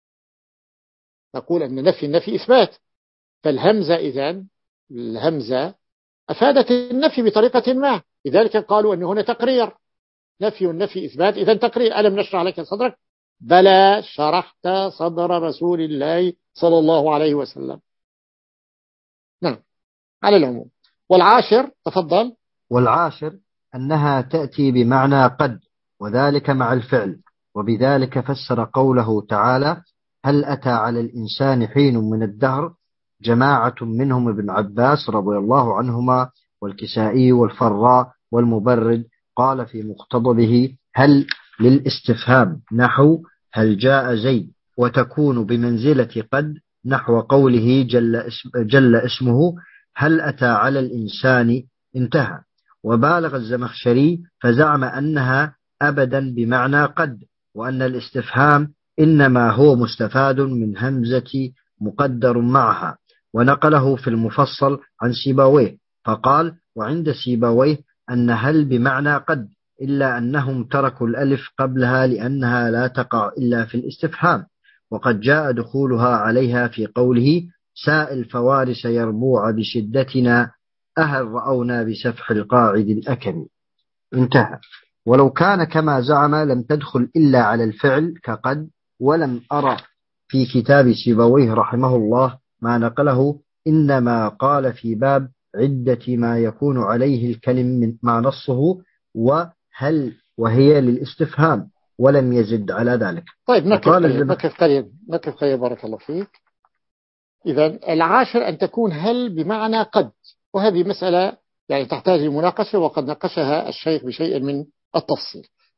نقول أن نفي النفي إثبات، فالهمزة إذن الهمزة أفادت النفي بطريقة ما، لذلك قالوا أن هنا تقرير، نفي النفي إثبات، إذن تقرير. ألم نشرح لك صدرك، بلى شرحت صدر رسول الله صلى الله عليه وسلم. نعم على العموم. والعاشر تفضل. والعاشر أنها تأتي بمعنى قد، وذلك مع الفعل، وبذلك فسر قوله تعالى: هل أتى على الإنسان حين من الدهر. جماعة منهم ابن عباس رضي الله عنهما والكسائي والفراء والمبرد قال في مقتضبه هل للاستفهام نحو هل جاء زيد، وتكون بمنزلة قد نحو قوله جل, اسم جل اسمه هل أتى على الإنسان انتهى. وبالغ الزمخشري فزعم أنها أبدا بمعنى قد، وأن الاستفهام إنما هو مستفاد من همزة مقدر معها، ونقله في المفصل عن سيبويه فقال: وعند سيبويه أن هل بمعنى قد، إلا أنهم تركوا الألف قبلها لأنها لا تقع إلا في الاستفهام، وقد جاء دخولها عليها في قوله: ساء الفوارس يربوع بشدتنا أهل رأونا بسفح القاعد الأكم. انتهى. ولو كان كما زعم لم تدخل إلا على الفعل كقد، ولم أرى في كتاب سيبويه رحمه الله ما نقله، إنما قال في باب عدة ما يكون عليه الكلم من مع نصه وهل وهي للاستفهام، ولم يزد على ذلك. طيب نكف قليل نكف قليل نكف قليل بارك الله فيك. إذن العاشر أن تكون هل بمعنى قد، وهذه مسألة يعني تحتاج لمناقشة، وقد ناقشها الشيخ بشيء من التفصيل.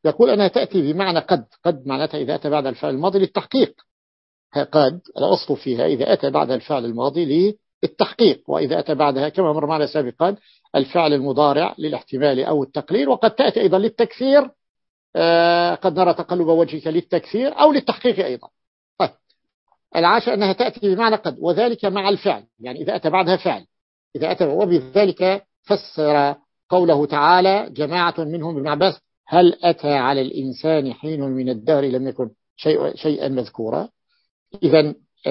يقول أنها تأتي بمعنى قد. قد معناتها إذا أتى بعد الفعل الماضي للتحقيق. قد الأصل فيها إذا أتى بعد الفعل الماضي للتحقيق، وإذا أتى بعدها كما مر معنا سابقا الفعل المضارع للاحتمال أو التقليل، وقد تأتي أيضا للتكثير. آه قد نرى تقلب وجهك للتكثير أو للتحقيق أيضا. طيب العاشر أنها تأتي بمعنى قد، وذلك مع الفعل، يعني إذا أتى بعدها فعل. إذا أتى وبذلك فسر قوله تعالى جماعة منهم ابن عباس هل أتى على الإنسان حين من الدهر لم يكن شيء شيئا مذكورا. إذا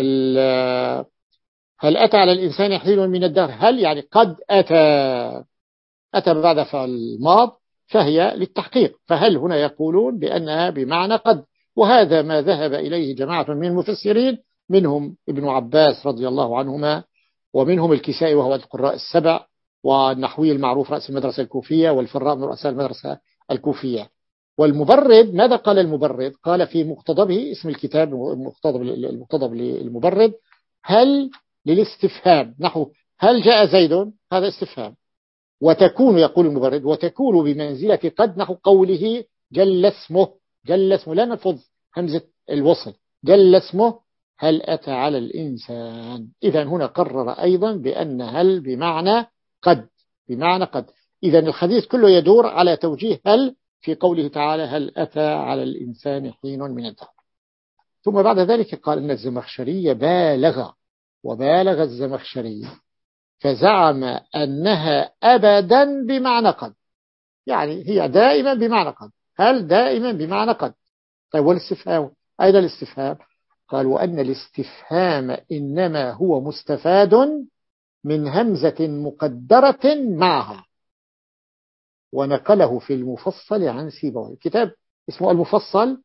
هل أتى على الإنسان حين من الدهر، هل يعني قد أتى، أتى بعد فعل الماض فهي للتحقيق، فهل هنا يقولون بأنها بمعنى قد، وهذا ما ذهب إليه جماعة من المفسرين منهم ابن عباس رضي الله عنهما، ومنهم الكسائي وهو القراء السبع، والنحوي المعروف رأس المدرسة الكوفية، والفراء من رؤساء المدرسة الكوفية. والمبرد ماذا قال المبرد؟ قال في مقتضبه، اسم الكتاب المقتضب المقتضب للمبرد هل للاستفهام، نحو هل جاء زيد، هذا استفهام، وتكون يقول المبرد وتكون بمنزلة قد، نحو قوله جل اسمه، جل اسمه لا نلفظ همزة الوصل، جل اسمه هل أتى على الإنسان. إذا هنا قرر أيضا بأن هل بمعنى قد، بمعنى قد. إذا الحديث كله يدور على توجيه هل في قوله تعالى هل أتى على الإنسان حين من الدهر. ثم بعد ذلك قال أن الزمخشري بالغ، وبالغ الزمخشري فزعم أنها أبدا بمعنى قد، يعني هي دائما بمعنى قد، هل دائما بمعنى قد. طيب والاستفهام أيضا الاستفهام، قال وأن الاستفهام إنما هو مستفاد من همزة مقدرة معها، ونقله في المفصل عن سيبويه، كتاب اسمه المفصل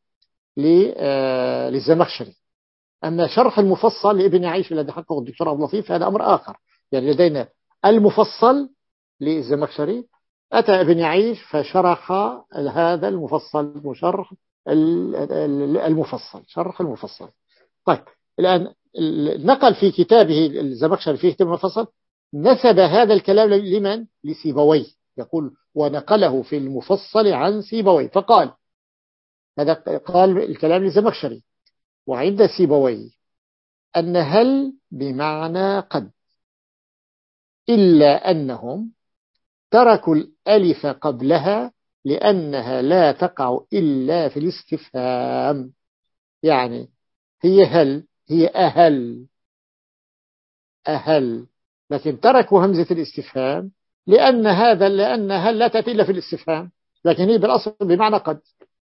للزمخشري. أما شرح المفصل لابن عيش الذي حققه الدكتور عبد اللطيف هذا أمر آخر. يعني لدينا المفصل للزمخشري، أتى ابن عيش فشرح هذا المفصل وشرح المفصل، شرح المفصل. طيب الآن نقل في كتابه الزمخشري فيه كتاب المفصل، نسب هذا الكلام لمن؟ لسيبويه، يقول ونقله في المفصل عن سيبويه، فقال هذا قال الكلام للزمخشري وعند سيبويه أن هل بمعنى قد، إلا أنهم تركوا الألف قبلها لأنها لا تقع إلا في الاستفهام. يعني هي هل، هي أهل أهل، لكن تركوا همزة الاستفهام لأن هذا لأن هل لا تأتي إلا في الاستفهام، لكن هي بالأصل بمعنى قد.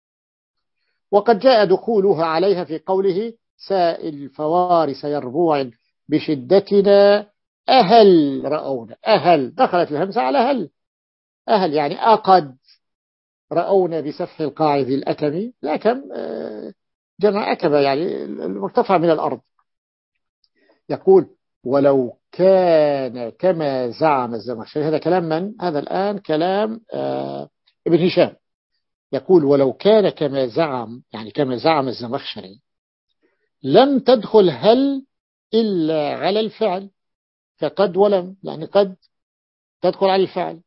وقد جاء دخولها عليها في قوله سائل فوارس يربوع بشدتنا أهل رأونا، أهل دخلت الهمزة على هل، أهل يعني أقد رأونا بسفح القاعد الأكمي، الأكم جمع أكبة يعني المرتفع من الأرض. يقول ولو كان كما زعم الزمخشري، هذا كلام من؟ هذا الآن كلام آه ابن هشام. يقول ولو كان كما زعم، يعني كما زعم الزمخشري، لم تدخل هل إلا على الفعل فقد ولم، يعني قد تدخل على الفعل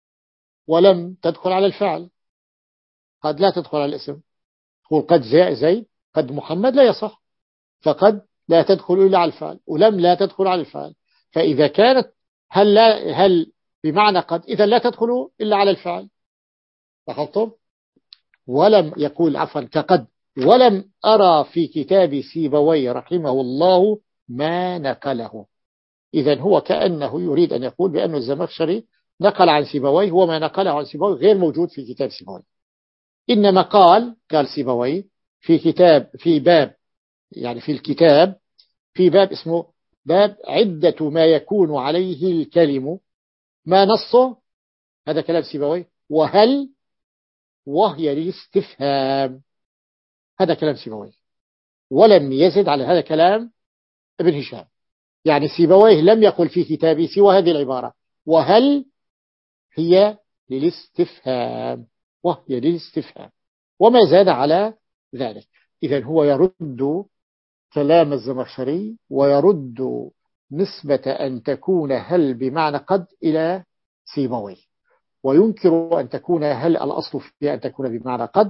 ولم تدخل على الفعل، قد لا تدخل على الاسم. تقول قد زيد قد محمد لا يصح، فقد لا تدخل إلا على الفعل، ولم لا تدخل على الفعل. فإذا كانت هل, لا هل بمعنى قد إذا لا تدخل إلا على الفعل. لاحظتم؟ ولم يقول عفوا كقد، ولم أرى في كتاب سيبويه رحمه الله ما نقله. إذن هو كأنه يريد أن يقول بأن الزمخشري نقل عن سيبويه، وما نقله عن سيبويه غير موجود في كتاب سيبويه، إنما قال قال سيبويه في كتاب في باب، يعني في الكتاب في باب اسمه باب عدة ما يكون عليه الكلم ما نصه، هذا كلام سيبويه، وهل وهي للاستفهام، هذا كلام سيبويه، ولم يزد على هذا كلام ابن هشام. يعني سيبويه لم يقل في كتابه سوى هذه العبارة وهل هي للاستفهام، وهي للاستفهام، وما زاد على ذلك. إذن هو يرد كلام الزمخشري ويرد نسبة أن تكون هل بمعنى قد إلى سيبويه، وينكر أن تكون هل الأصل فيها أن تكون بمعنى قد،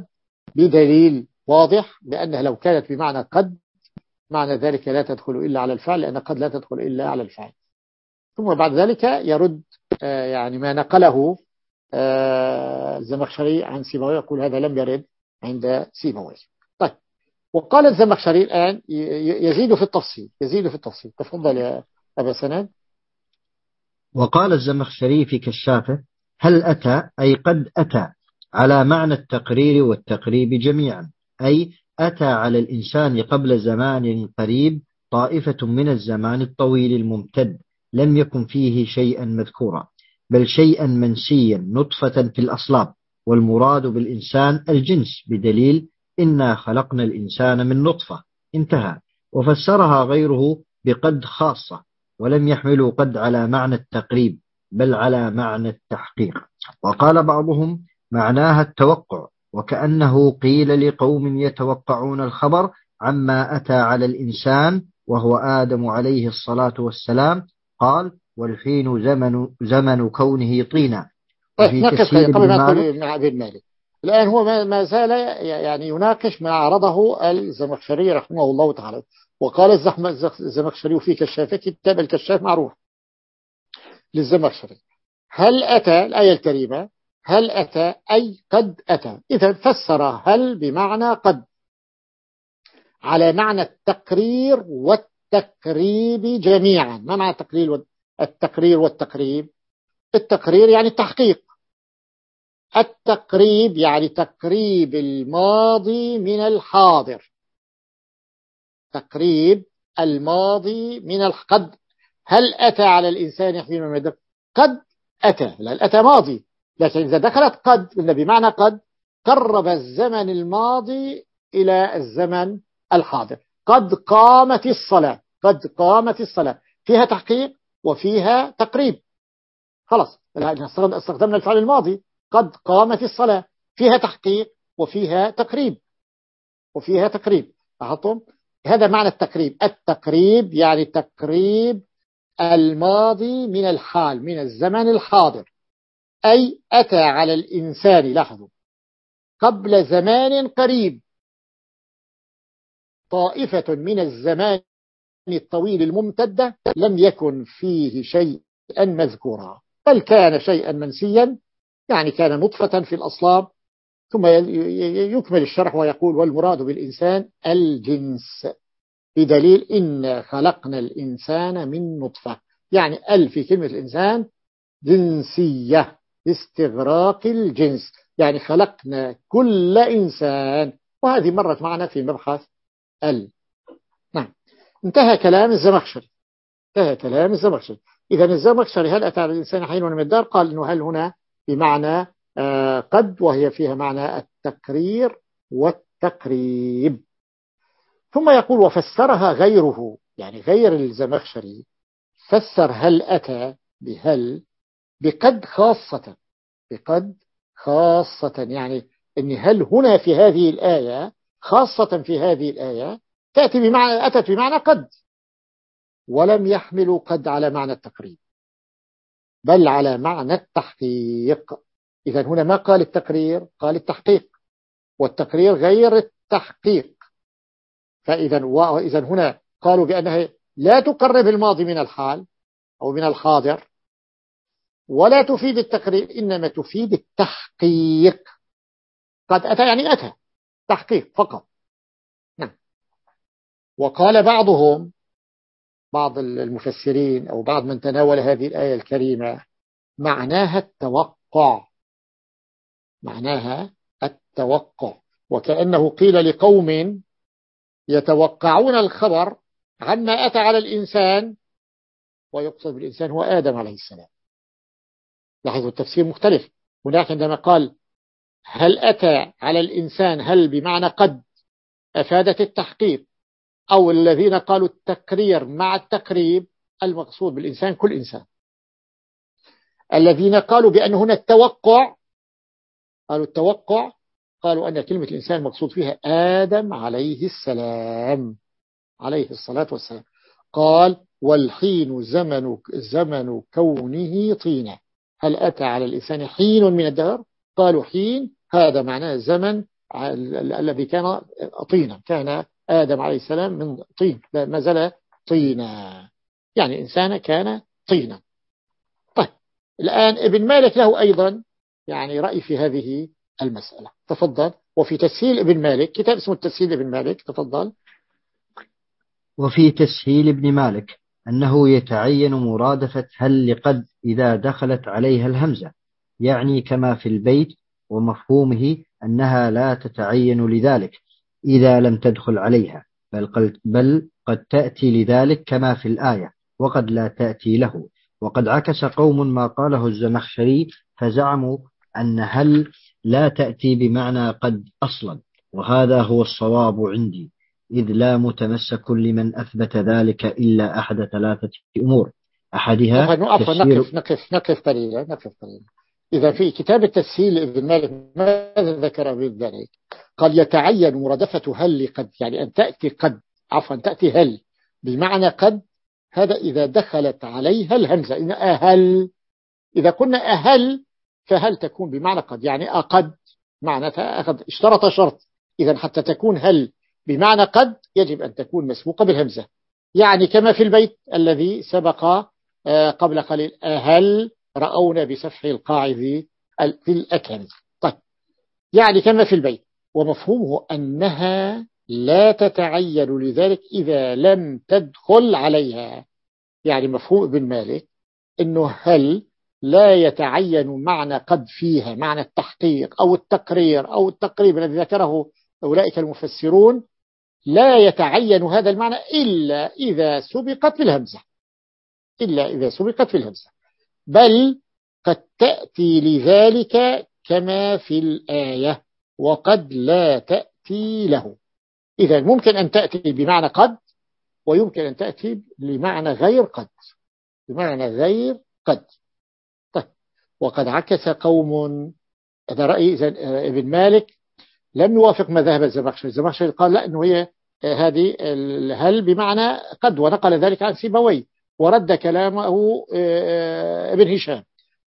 بدليل واضح بأنها لو كانت بمعنى قد معنى ذلك لا تدخل إلا على الفعل، لأن قد لا تدخل إلا على الفعل. ثم بعد ذلك يرد يعني ما نقله الزمخشري عن سيبويه، يقول هذا لم يرد عند سيبويه. طيب، وقال الزمخشري الآن يزيد في التفصيل يزيد في التفصيل تفضل يا أبا سنان. وقال الزمخشري في كشافه: هل أتى أي قد أتى على معنى التقرير والتقريب جميعا، أي أتى على الإنسان قبل زمان قريب طائفة من الزمان الطويل الممتد لم يكن فيه شيئا مذكورا، بل شيئا منسيا نطفة في الأصلاب، والمراد بالإنسان الجنس بدليل إنا خلقنا الإنسان من نطفة، انتهى. وفسرها غيره بقد خاصة، ولم يحملوا قد على معنى التقريب بل على معنى التحقيق. وقال بعضهم معناها التوقع، وكأنه قيل لقوم يتوقعون الخبر عما أتى على الإنسان وهو آدم عليه الصلاة والسلام، قال: والحين زمن, زمن كونه طينا. طيب وفي نقف تفسير قبل ما ابن مالك. ندخل مع ابن مالك. الآن هو ما زال يعني يناقش ما عرضه الزمخشري رحمه الله تعالى. وقال الزمخشري في كشافه، كتاب الكشاف معروف للزمخشري: هل أتى الآية الكريمة هل أتى أي قد أتى. إذا فسر هل بمعنى قد على معنى التقرير والتقريب جميعا. ما معنى التقرير التقرير والتقريب؟ التقرير يعني التحقيق، التقريب يعني تقريب الماضي من الحاضر، تقريب الماضي من القد. هل أتى على الإنسان حين من الدهر؟ قد أتى، لا أتى ماضي، لكن إذا دخلت قد بمعنى قد قرب الزمن الماضي إلى الزمن الحاضر. قد قامت الصلاة، قد قامت الصلاة فيها تحقيق وفيها تقريب. خلاص استخدمنا الفعل الماضي، قد قامت الصلاة فيها تحقيق وفيها تقريب وفيها تقريب. لاحظتم؟ هذا معنى التقريب. التقريب يعني تقريب الماضي من الحال، من الزمن الحاضر. أي أتى على الإنسان، لاحظوا، قبل زمان قريب طائفة من الزمان الطويل الممتدة لم يكن فيه شيئا مذكورا، بل كان شيئا منسيا، يعني كان نطفة في الأصلاب. ثم يكمل الشرح ويقول: والمراد بالإنسان الجنس بدليل إن خلقنا الإنسان من نطفة. يعني ال في كلمة الإنسان جنسية، استغراق الجنس، يعني خلقنا كل إنسان. وهذه مرت معنا في مبحث ال. نعم، انتهى كلام الزمخشري انتهى كلام الزمخشري. إذا الزمخشري هل أتى على الإنسان حين من الدار؟ قال إنه هل هنا بمعنى آه قد، وهي فيها معنى التقرير والتقريب. ثم يقول: وفسرها غيره، يعني غير الزمخشري فسر هل أتى بهل بقد خاصة، بقد خاصة، يعني أن هل هنا في هذه الآية خاصة في هذه الآية تأتي بمعنى أتت بمعنى قد، ولم يحملوا قد على معنى التقريب بل على معنى التحقيق. إذا هنا ما قال التقرير، قال التحقيق، والتقرير غير التحقيق. فإذا وإذا هنا قالوا بأنها لا تقرب الماضي من الحال أو من الحاضر، ولا تفيد التقرير، إنما تفيد التحقيق. قد أتى يعني أتى تحقيق فقط. نعم. وقال بعضهم، بعض المفسرين أو بعض من تناول هذه الآية الكريمة: معناها التوقع، معناها التوقع، وكأنه قيل لقوم يتوقعون الخبر عما أتى على الإنسان، ويقصد بالإنسان هو آدم عليه السلام. لاحظوا التفسير مختلف. هناك عندما قال هل أتى على الإنسان هل بمعنى قد أفادت التحقيق، أو الذين قالوا التقرير مع التقريب المقصود بالإنسان كل إنسان. الذين قالوا بأن هنا التوقع، قالوا التوقع قالوا أن كلمة الإنسان مقصود فيها آدم عليه السلام عليه الصلاة والسلام. قال: والحين زمن زمن كونه طينا. هل أتى على الإنسان حين من الدهر؟ قالوا حين، هذا معناه زمن الذي كان طينا، كان آدم عليه السلام من طين، ما زال طينا، يعني إنسان كان طينا. طيب الآن ابن مالك له أيضا يعني رأي في هذه المسألة، تفضل. وفي تسهيل ابن مالك، كتاب اسمه التسهيل ابن مالك، تفضل. وفي تسهيل ابن مالك أنه يتعين مرادفة هل لقد إذا دخلت عليها الهمزة، يعني كما في البيت، ومفهومه أنها لا تتعين لذلك إذا لم تدخل عليها، بل قد, بل قد تأتي لذلك كما في الآية، وقد لا تأتي له. وقد عكس قوم ما قاله الزمخشري فزعموا أن هل لا تأتي بمعنى قد أصلا، وهذا هو الصواب عندي، إذ لا متمسك لمن أثبت ذلك إلا أحد ثلاثة أمور، أحدها عفوا تفسير. نقف نقف نقف قليلا نقف قليلا. إذا في كتاب التسهيل ابن مالك ماذا ذكر بذلك؟ قال يتعين مرادفة هل لقد، يعني أن تأتي قد، عفوا تأتي هل بمعنى قد، هذا إذا دخلت عليها الهمزة. إن أهل، إذا كنا أهل فهل تكون بمعنى قد، يعني أقد معناتها أخذ اشترط شرط. إذا حتى تكون هل بمعنى قد يجب أن تكون مسبوقة بالهمزة، يعني كما في البيت الذي سبق قبل قليل، أهل رأونا بسفح القاع في الأكل. طيب يعني كما في البيت، ومفهومه أنها لا تتعين لذلك إذا لم تدخل عليها. يعني مفهوم ابن مالك أنه هل لا يتعين معنى قد فيها، معنى التحقيق أو التقرير أو التقريب الذي ذكره أولئك المفسرون، لا يتعين هذا المعنى إلا إذا سبقت في الهمزة، إلا إذا سبقت في الهمزة، بل قد تأتي لذلك كما في الآية، وقد لا تأتي له. إذا ممكن أن تأتي بمعنى قد، ويمكن أن تأتي بمعنى غير قد، بمعنى غير قد. طيب وقد عكس قوم، هذا رأي ابن مالك لم يوافق مذهب الزمخشري. الزمخشري قال لا، إنه هي هذه هل بمعنى قد، ونقل ذلك عن سيبويه، ورد كلامه ابن هشام.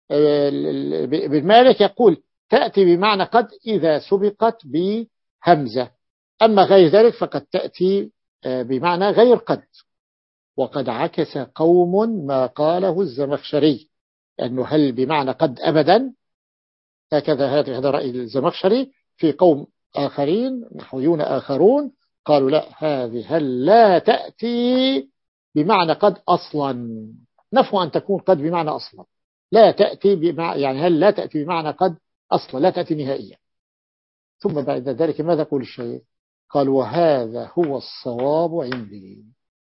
ابن مالك يقول تأتي بمعنى قد إذا سبقت بهمزة، أما غير ذلك فقد تأتي بمعنى غير قد. وقد عكس قوم ما قاله الزمخشري، أنه هل بمعنى قد أبدا، هكذا هذا رأي الزمخشري. في قوم آخرين نحويون آخرون قالوا لا، هذه هل لا تأتي بمعنى قد أصلا، نفوا أن تكون قد بمعنى أصلا، لا تأتي بمعنى، يعني هل لا تأتي بمعنى قد أصلا، لا تأتي نهائيا. ثم بعد ذلك ماذا يقول الشيخ؟ قال وهذا هو الصواب عندي،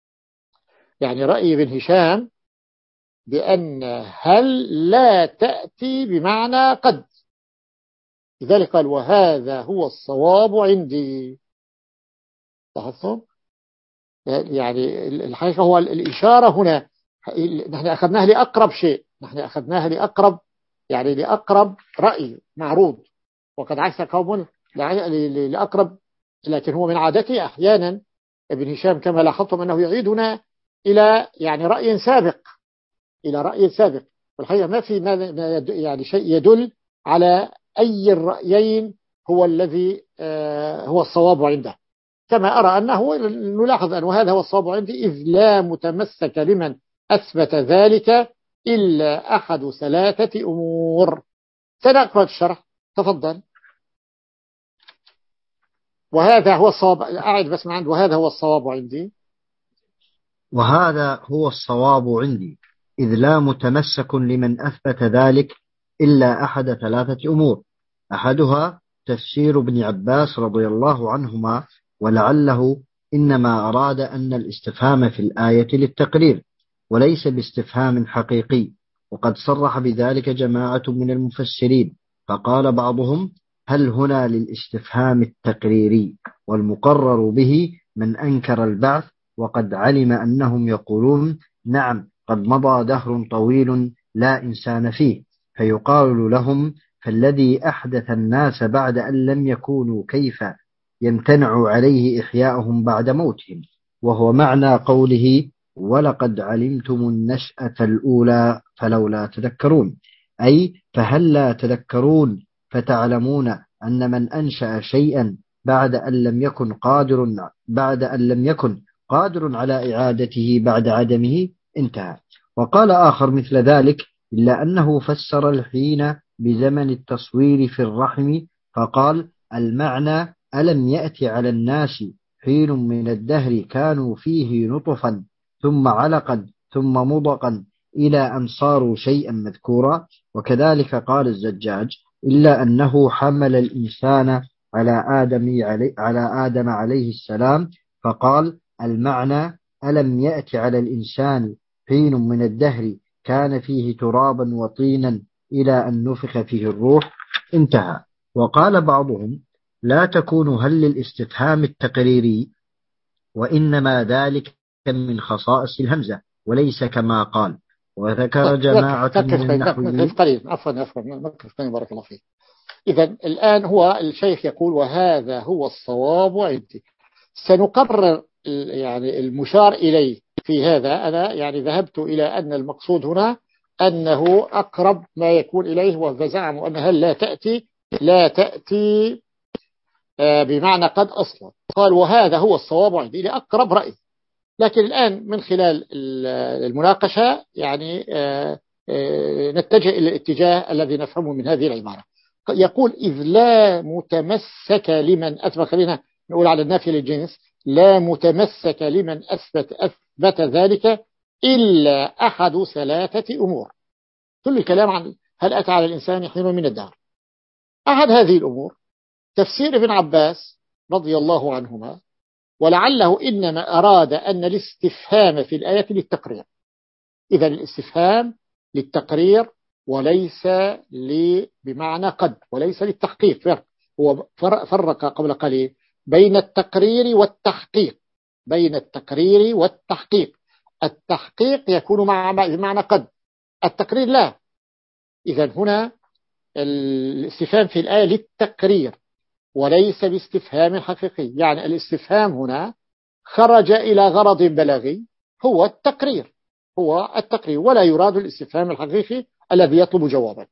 يعني رأي ابن هشام بأن هل لا تأتي بمعنى قد، لذلك قال وهذا هو الصواب عندي. لاحظتم؟ يعني الحقيقة هو الإشارة هنا نحن أخذناها لأقرب شيء، نحن أخذناها لأقرب، يعني لأقرب رأي معروض، وقد عكس قوم لأقرب، لكن هو من عادته أحيانا ابن هشام كما لاحظتم أنه يعيدنا إلى يعني رأي سابق، إلى رأي سابق، والحقيقة ما في ما يعني شيء يدل على أي الرأيين هو الذي هو الصواب عنده، كما أرى أنه نلاحظ أن هذا هو الصواب عندي، إذ لا متمسك لمن أثبت ذلك إلا أحد ثلاثة أمور. سنقرأ الشرح، تفضل. وهذا هو الصواب، أعد بس من عند وهذا هو الصواب عندي. وهذا هو الصواب عندي إذ لا متمسك لمن أثبت ذلك إلا أحد ثلاثة أمور، أحدها تفسير ابن عباس رضي الله عنهما، ولعله إنما أراد أن الاستفهام في الآية للتقرير وليس باستفهام حقيقي، وقد صرح بذلك جماعة من المفسرين، فقال بعضهم هل هنا للاستفهام التقريري، والمقرر به من أنكر البعث، وقد علم أنهم يقولون نعم قد مضى دهر طويل لا إنسان فيه، فيقال لهم فالذي أحدث الناس بعد أن لم يكونوا كيف يمتنع عليه إحياؤهم بعد موتهم، وهو معنى قوله ولقد علمتم النشأة الأولى فلولا تذكرون، أي فهل لا تذكرون فتعلمون أن من أنشأ شيئا بعد أن لم يكن قادر بعد أن لم يكن قادر على إعادته بعد عدمه انتهى. وقال آخر مثل ذلك إلا أنه فسر الحين بزمن التصوير في الرحم فقال المعنى ألم يأتي على الناس حين من الدهر كانوا فيه نطفا ثم علقا ثم مضغا إلى أن صاروا شيئا مذكورا. وكذلك قال الزجاج إلا أنه حمل الإنسان على آدم علي على آدم عليه السلام فقال المعنى ألم يأتي على الإنسان حين من الدهر كان فيه ترابا وطينا إلى أن نفخ فيه الروح انتهى. وقال بعضهم لا تكون هل للاستفهام التقريري وإنما ذلك من خصائص الهمزة وليس كما قال. وذكر جماعة من النحويين قليل عفوا عفوا عفوا بارك الله فيك. إذا الآن هو الشيخ يقول وهذا هو الصواب عندي. سنقرر يعني المشار إليه في هذا. أنا يعني ذهبت إلى أن المقصود هنا أنه أقرب ما يكون إليه وزعموا أنها لا تأتي لا تأتي بمعنى قد أصلا. قال وهذا هو الصواب عندي لأقرب رأي. لكن الآن من خلال المناقشة يعني نتجه إلى الاتجاه الذي نفهمه من هذه العبارة. يقول إذ لا متمسك لمن أثبت، خلينا نقول على النافية للجنس، لا متمسك لمن أثبت أثبت ذلك إلا أحد ثلاثة أمور. كل الكلام عن هل أتى على الإنسان حين من الدهر. أحد هذه الأمور تفسير ابن عباس رضي الله عنهما، ولعله إنما أراد أن الاستفهام في الآية للتقرير. إذا الاستفهام للتقرير وليس بمعنى قد، وليس للتحقيق. فرق هو فرق قبل قليل بين التقرير والتحقيق، بين التقرير والتحقيق. التحقيق يكون مع بمعنى قد، التقرير لا. إذا هنا الاستفهام في الآية للتقرير وليس باستفهام حقيقي. يعني الاستفهام هنا خرج إلى غرض بلاغي هو التقرير، هو التقرير، ولا يراد الاستفهام الحقيقي الذي يطلب جوابا.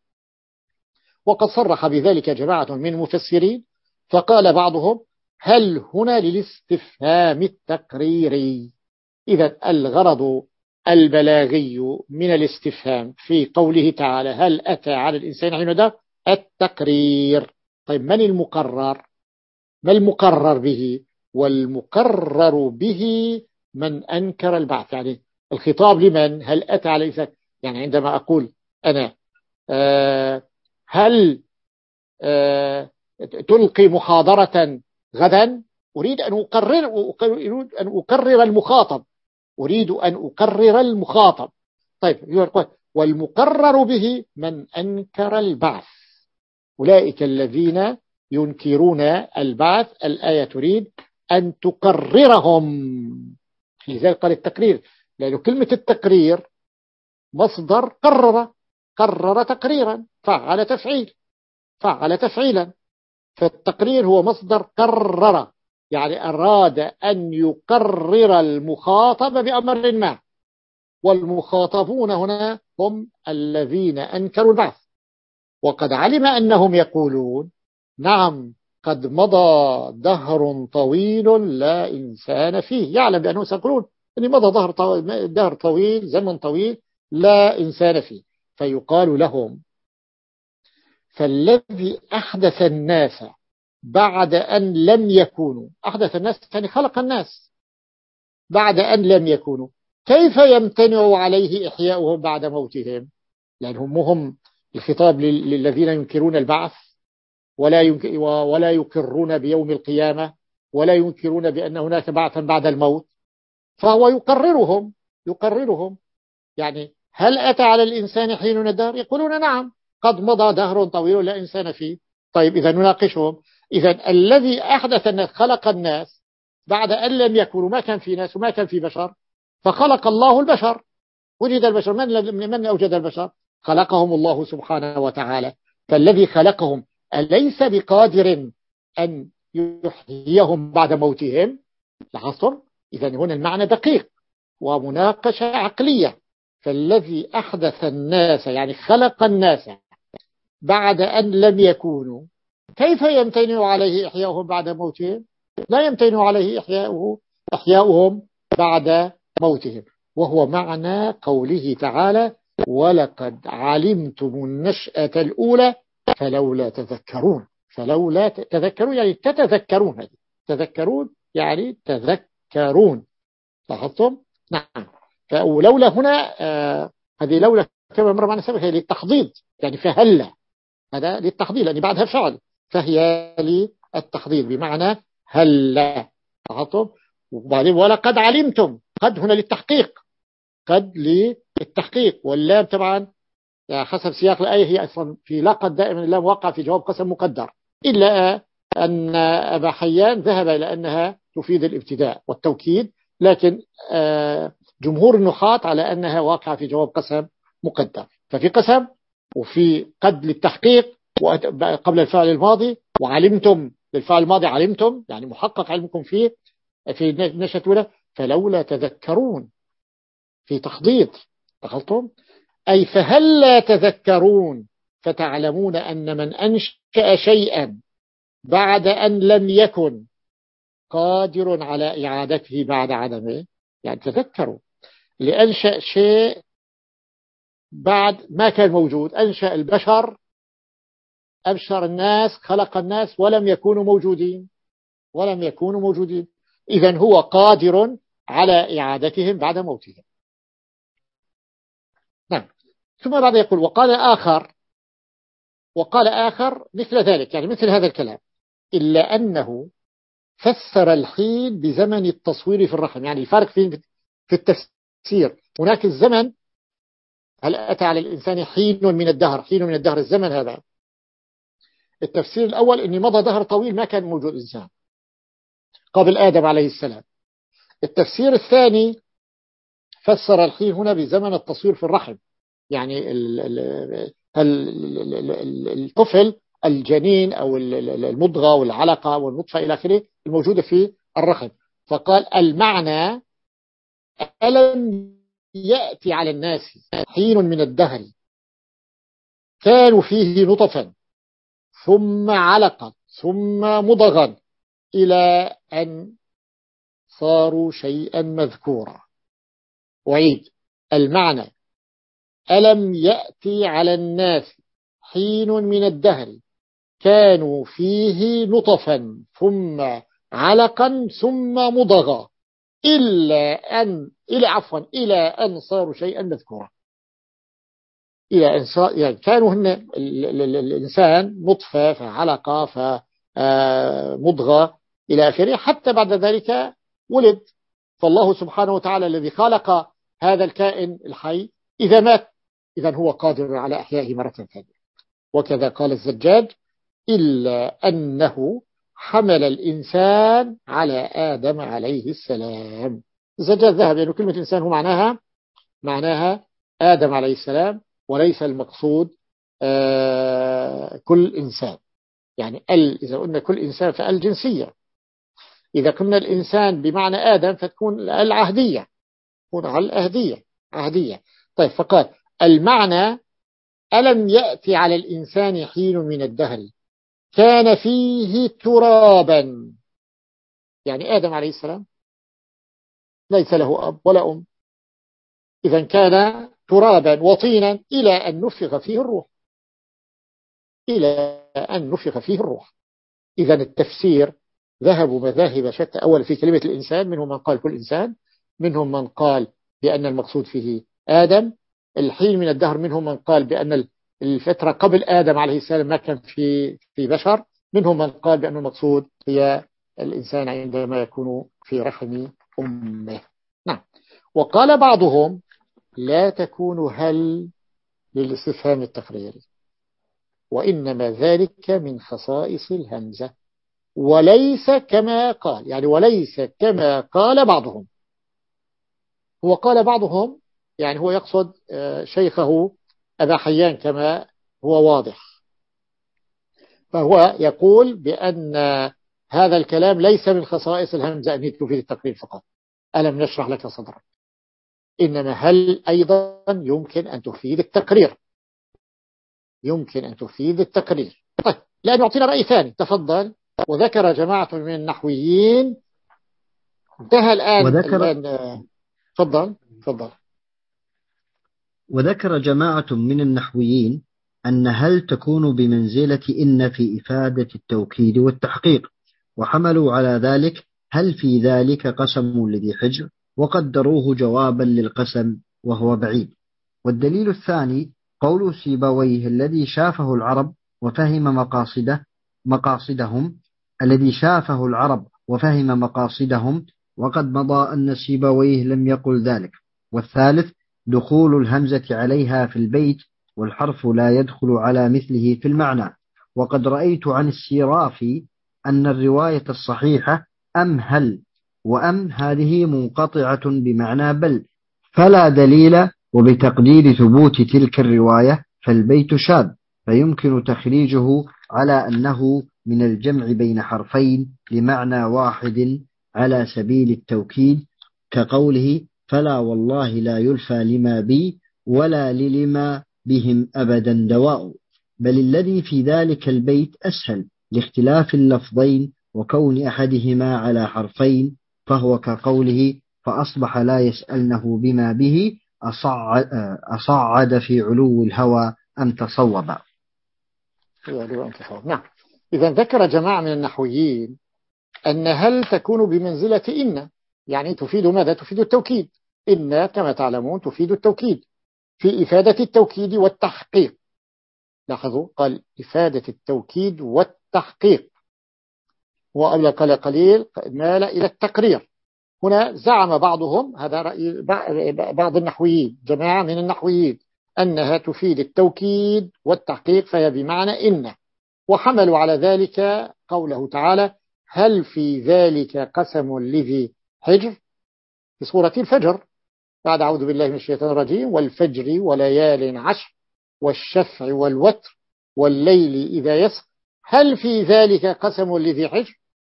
وقد صرح بذلك جماعة من المفسرين، فقال بعضهم هل هنا للاستفهام التقريري. إذا الغرض البلاغي من الاستفهام في قوله تعالى هل أتى على الإنسان حين ده التقرير. طيب من المقرر؟ ما المقرر به؟ والمقرر به من أنكر البعث. يعني الخطاب لمن؟ هل أتى على الإنسان، يعني عندما أقول أنا آه هل آه تلقي محاضرة غدا، أريد أن أقرر أريد أن أقرر المخاطب أريد أن أقرر المخاطب. طيب والمقرر به من أنكر البعث، أولئك الذين ينكرون البعث. الآية تريد أن تقررهم. لذلك قال التقرير، لأن كلمة التقرير مصدر قرر، قرر تقريرا، فعل تفعيل، فعل تفعيلا. فالتقرير هو مصدر قرر، يعني أراد أن يقرر المخاطب بأمر ما، والمخاطبون هنا هم الذين أنكروا البعث. وقد علم أنهم يقولون نعم قد مضى دهر طويل لا إنسان فيه، يعلم بأنهم سيقولون أن مضى دهر طويل, دهر طويل زمن طويل لا إنسان فيه. فيقال لهم فالذي أحدث الناس بعد أن لم يكونوا، أحدث الناس يعني خلق الناس بعد أن لم يكونوا، كيف يمتنع عليه إحياؤهم بعد موتهم؟ لأنهم هم الخطاب للذين ينكرون البعث ولا ولا يقرون بيوم القيامة ولا ينكرون بأن هناك بعثا بعد الموت. فهو يقررهم يقررهم يعني هل أتى على الإنسان حين من الدهر؟ يقولون نعم قد مضى دهر طويل لا إنسان فيه. طيب إذا نناقشهم. إذا الذي أحدث الناس خلق الناس بعد أن لم يكونوا، ما كان في ناس وما كان في بشر، فخلق الله البشر، وجد البشر. من من أوجد البشر؟ خلقهم الله سبحانه وتعالى. فالذي خلقهم أليس بقادر أن يحييهم بعد موتهم؟ لاحظتم؟ إذا هنا المعنى دقيق ومناقشة عقلية. فالذي أحدث الناس يعني خلق الناس بعد أن لم يكونوا، كيف يمتنع عليه إحياؤهم بعد موتهم؟ لا يمتنع عليه إحياؤه إحياؤهم بعد موتهم. وهو معنى قوله تعالى ولقد علمتم النشأة الأولى فلولا تذكرون. فلولا تذكرون يعني تتذكرون، هذه تذكرون يعني تذكرون. لاحظتم؟ نعم. ولولا هنا آه هذه لولا كما مر معنا سابقا هي للتحضيض، يعني فهلا، هذا للتحضيض لأن بعدها فعل، فهي للتحضيض بمعنى هلا. لاحظتم؟ وبعدين ولقد علمتم، قد هنا للتحقيق، قد للتحقيق، واللام طبعا يعني حسب سياق الآية هي أصلا في لقد دائما اللام وقع في جواب قسم مقدر، إلا أن أبا حيان ذهب إلى أنها تفيد الابتداء والتوكيد، لكن جمهور النحاة على أنها واقعة في جواب قسم مقدر. ففي قسم وفي قد للتحقيق قبل الفعل الماضي، وعلمتم للفعل الماضي علمتم يعني محقق علمكم فيه في نشأة الأولى، فلولا تذكرون في تخضيض. دخلتم؟ أي فهل لا تذكرون فتعلمون أن من أنشأ شيئا بعد أن لم يكن قادر على إعادته بعد عدمه. يعني تذكروا لأنشأ شيء بعد ما كان موجود، أنشأ البشر، أبشر الناس، خلق الناس ولم يكونوا موجودين، ولم يكونوا موجودين، إذن هو قادر على إعادتهم بعد موتهم. نعم. ثم بعد يقول وقال آخر، وقال آخر مثل ذلك يعني مثل هذا الكلام، إلا أنه فسر الحين بزمن التصوير في الرحم. يعني الفرق في في التفسير، هناك الزمن هل أتى على الإنسان حين من الدهر، حين من الدهر الزمن هذا. التفسير الأول أن مضى دهر طويل ما كان موجود إنسان قبل آدم عليه السلام. التفسير الثاني فسر الحين هنا بزمن التصوير في الرحم، يعني الطفل الجنين أو المضغة والعلقة والنطفة إلى آخره الموجودة في الرحم. فقال المعنى ألم يأتي على الناس حين من الدهر كانوا فيه نطفا ثم علقا ثم مضغا إلى أن صاروا شيئا مذكورا. وعيد المعنى ألم يأتي على الناس حين من الدهر كانوا فيه نطفا ثم علقا ثم مضغا إلا أن إلى عفوا إلى أن صاروا شيئا مذكورا. إلى أن صار يعني كانوا هن الإنسان نطفة فعلقة فمضغة إلى آخره حتى بعد ذلك ولد. فالله سبحانه وتعالى الذي خلق هذا الكائن الحي إذا مات إذا هو قادر على إحيائه مرة ثانية. وكذا قال الزجاج إلا أنه حمل الإنسان على آدم عليه السلام. الزجاج ذهب لأنه كلمة إنسان هو معناها معناها آدم عليه السلام، وليس المقصود آه كل إنسان. يعني ال إذا قلنا كل إنسان فالجنسية، إذا قلنا الإنسان بمعنى آدم فتكون العهدية، تكون على الأهدية عهدية. طيب فقال المعنى ألم يأتي على الإنسان حين من الدهر كان فيه ترابا، يعني آدم عليه السلام ليس له أب ولا أم، إذا كان ترابا وطينا إلى أن نفخ فيه الروح، إلى أن نفخ فيه الروح. إذا التفسير ذهبوا مذاهب شتى. أول في كلمة الإنسان منهم من قال كل إنسان، منهم من قال بأن المقصود فيه آدم. الحين من الدهر منهم من قال بأن الفترة قبل آدم عليه السلام ما كان في في بشر، منهم من قال بأن المقصود هي الإنسان عندما يكون في رحم أمه. نعم. وقال بعضهم لا تكون هل للاستفهام التقريري، وإنما ذلك من خصائص الهمزة وليس كما قال، يعني وليس كما قال بعضهم. هو قال بعضهم يعني هو يقصد شيخه أبا حيان كما هو واضح، فهو يقول بأن هذا الكلام ليس من خصائص الهمزة أن تفيد التقرير فقط، ألم نشرح لك صدرك، إنما هل أيضا يمكن أن تفيد التقرير، يمكن أن تفيد التقرير. طيب لأن يعطينا رأي ثاني. تفضل. وذكر جماعة من النحويين. انتهى الآن وذكر الآن تفضل تفضل. وذكر جماعة من النحويين أن هل تكون بمنزلة إن في إفادة التوكيد والتحقيق، وحملوا على ذلك هل في ذلك قسم لذي حجر، وقدروه جوابا للقسم وهو بعيد. والدليل الثاني قول سيبويه الذي شافه العرب وفهم مقاصده مقاصدهم الذي شافه العرب وفهم مقاصدهم، وقد مضى أن سيبويه لم يقل ذلك. والثالث دخول الهمزة عليها في البيت، والحرف لا يدخل على مثله في المعنى. وقد رأيت عن السيرافي أن الرواية الصحيحة أم هل، وأم هذه منقطعة بمعنى بل، فلا دليل، وبتقدير ثبوت تلك الرواية فالبيت شاذ، فيمكن تخريجه على أنه من الجمع بين حرفين لمعنى واحد على سبيل التوكيد، كقوله فلا والله لا يلفى لما بي ولا للما بهم أبدا دواء. بل الذي في ذلك البيت أسهل لاختلاف اللفظين وكون أحدهما على حرفين، فهو كقوله فأصبح لا يسألنه بما به أصعد, أصعد في علو الهوى أم تصوب. نعم. إذا ذكر جماعة من النحويين أن هل تكون بمنزلة إن، يعني تفيد ماذا؟ تفيد التوكيد. إن كما تعلمون تفيد التوكيد في إفادة التوكيد والتحقيق. لاحظوا قال إفادة التوكيد والتحقيق، وقبل قال قليل مال إلى التقرير. هنا زعم بعضهم، هذا رأي بعض النحويين، جماعة من النحويين، أنها تفيد التوكيد والتحقيق فهي بمعنى إن، وحملوا على ذلك قوله تعالى هل في ذلك قسم لذي حجر في سورة الفجر بعد أعوذ بالله من الشيطان الرجيم والفجر وليال عشر والشفع والوتر والليل إذا يسر هل في ذلك قسم لذي حجر.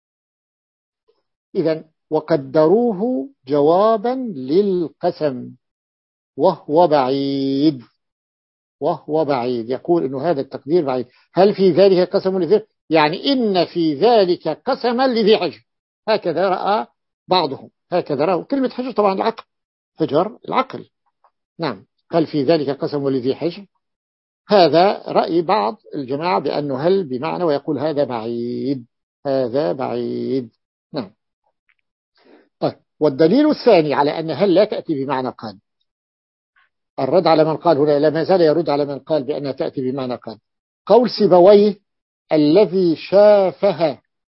إذن وقدروه جوابا للقسم وهو بعيد، وهو بعيد. يقول إنه هذا التقدير بعيد. هل في ذلك قسم لذي، يعني إن في ذلك قسما لذي حجر. هكذا رأى بعضهم، هكذا رأوا كلمة حجر طبعا العقل، حجر العقل. نعم. هل في ذلك قسم لذي حجر، هذا رأي بعض الجماعة بأنه هل بمعنى، ويقول هذا بعيد، هذا بعيد. نعم. طيب. والدليل الثاني على أن هل لا تأتي بمعنى قال، الرد على من قال هنا، لا ما زال يرد على من قال بأنها تأتي بمعنى قال، قول سيبويه الذي شافها،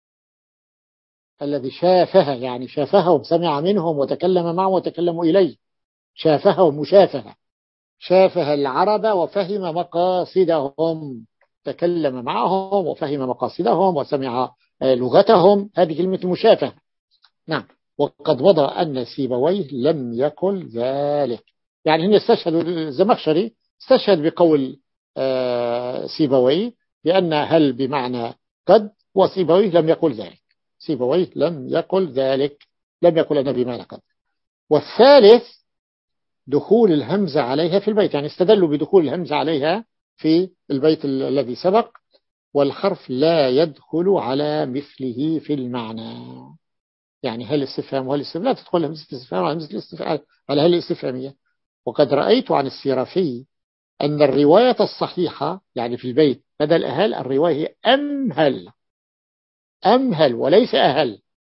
الذي شافها يعني شافهم سمع منهم وتكلم معهم وتكلموا إليه، شافهم مشافهة، شافها العرب وفهم مقاصدهم، تكلم معهم وفهم مقاصدهم وسمع لغتهم، هذه كلمة المشافهة. نعم. وقد مضى أن سيبويه لم يقل ذلك، يعني هنا استشهد الزمخشري استشهد بقول سيبويه بأن هل بمعنى قد، وسيبويه لم يقل ذلك، سيبويه لم يقل ذلك، لم يقل أن بمعنى قد. والثالث دخول الهمزة عليها في البيت، يعني استدلوا بدخول الهمزة عليها في البيت الذي سبق، والحرف لا يدخل على مثله في المعنى، يعني هل الاستفهام وهل الاستفهام لا تدخل همزة الاستفهام على همزة الاستفهام على هل الاستفهامية. وقد رأيت عن السيرافي أن الرواية الصحيحة يعني في البيت بدل أهل الرواية هي أمهل، أمهل وليس أهل،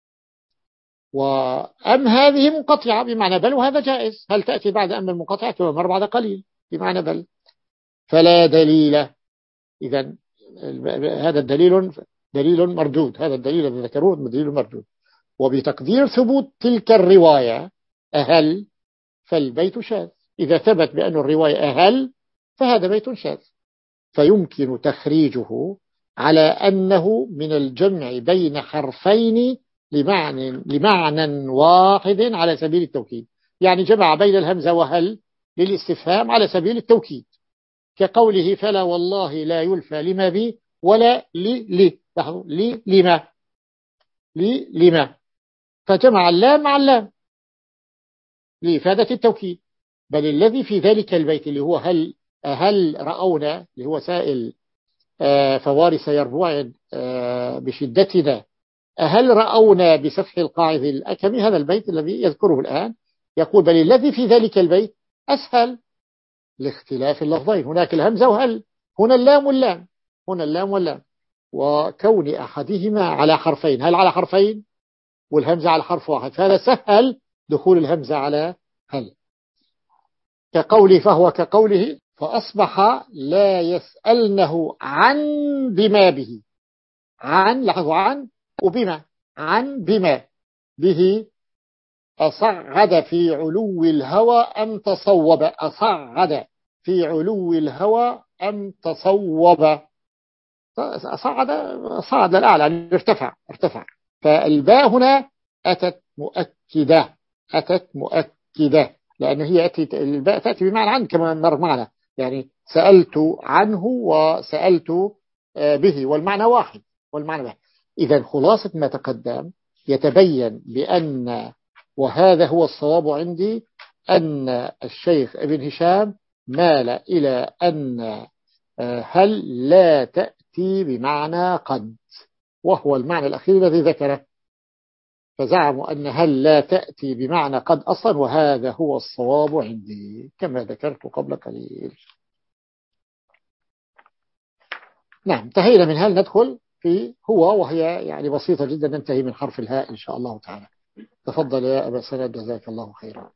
وأم هذه منقطعة بمعنى بل، وهذا جائز، هل تأتي بعد أم المنقطعة كما مر بعد قليل بمعنى بل، فلا دليل. إذن هذا الدليل دليل مردود، هذا الدليل الذي ذكروه دليل مردود. وبتقدير ثبوت تلك الرواية أهل فالبيت شاذ، إذا ثبت بأن الرواية أهل فهذا بيت شاذ، فيمكن تخريجه على أنه من الجمع بين حرفين لمعنى, لمعنى واحد على سبيل التوكيد، يعني جمع بين الهمزة وهل للاستفهام على سبيل التوكيد، كقوله فلا والله لا يلفى لما بي ولا لي لي لي لما لي لما، فجمع اللام مع اللام لإفادة التوكيد. بل الذي في ذلك البيت اللي هو هل هل رأونا اللي هو سائل فوارس يربوع بشدتنا هل رأونا بسفح القاعد الأكم. هذا البيت الذي يذكره الآن يقول بل الذي في ذلك البيت أسهل لاختلاف اللفظين. هناك الهمزة وهل، هنا اللام واللام، هنا اللام واللام، وكون أحدهما على حرفين، هل على حرفين والهمزة على حرف واحد، فهذا سهل دخول الهمزة على هل. كقوله فهو كقوله فأصبح لا يسألنه عن بما به، عن لاحظوا عن وبما، عن بما به أصعد في علو الهوى أم تصوب، أصعد في علو الهوى أم تصوب، صعد صعد للأعلى يعني ارتفع ارتفع. فالباء هنا أتت مؤكدة، أتت مؤكدة لأن هي أتت الباء تأتي بمعنى عن كما مر معنا، يعني سألت عنه وسألت به والمعنى واحد والمعنى واحد. إذا خلاصة ما تقدم يتبين بأن وهذا هو الصواب عندي أن الشيخ ابن هشام مال إلى أن هل لا تأتي بمعنى قد، وهو المعنى الأخير الذي ذكره، فزعموا أن هل لا تأتي بمعنى قد أصلا، وهذا هو الصواب عندي كما ذكرت قبل قليل. نعم انتهينا من هل، ندخل في هو، وهي يعني بسيطة جدا، ننتهي من حرف الهاء إن شاء الله تعالى. تفضل يا أبا سند جزاك الله خيرا.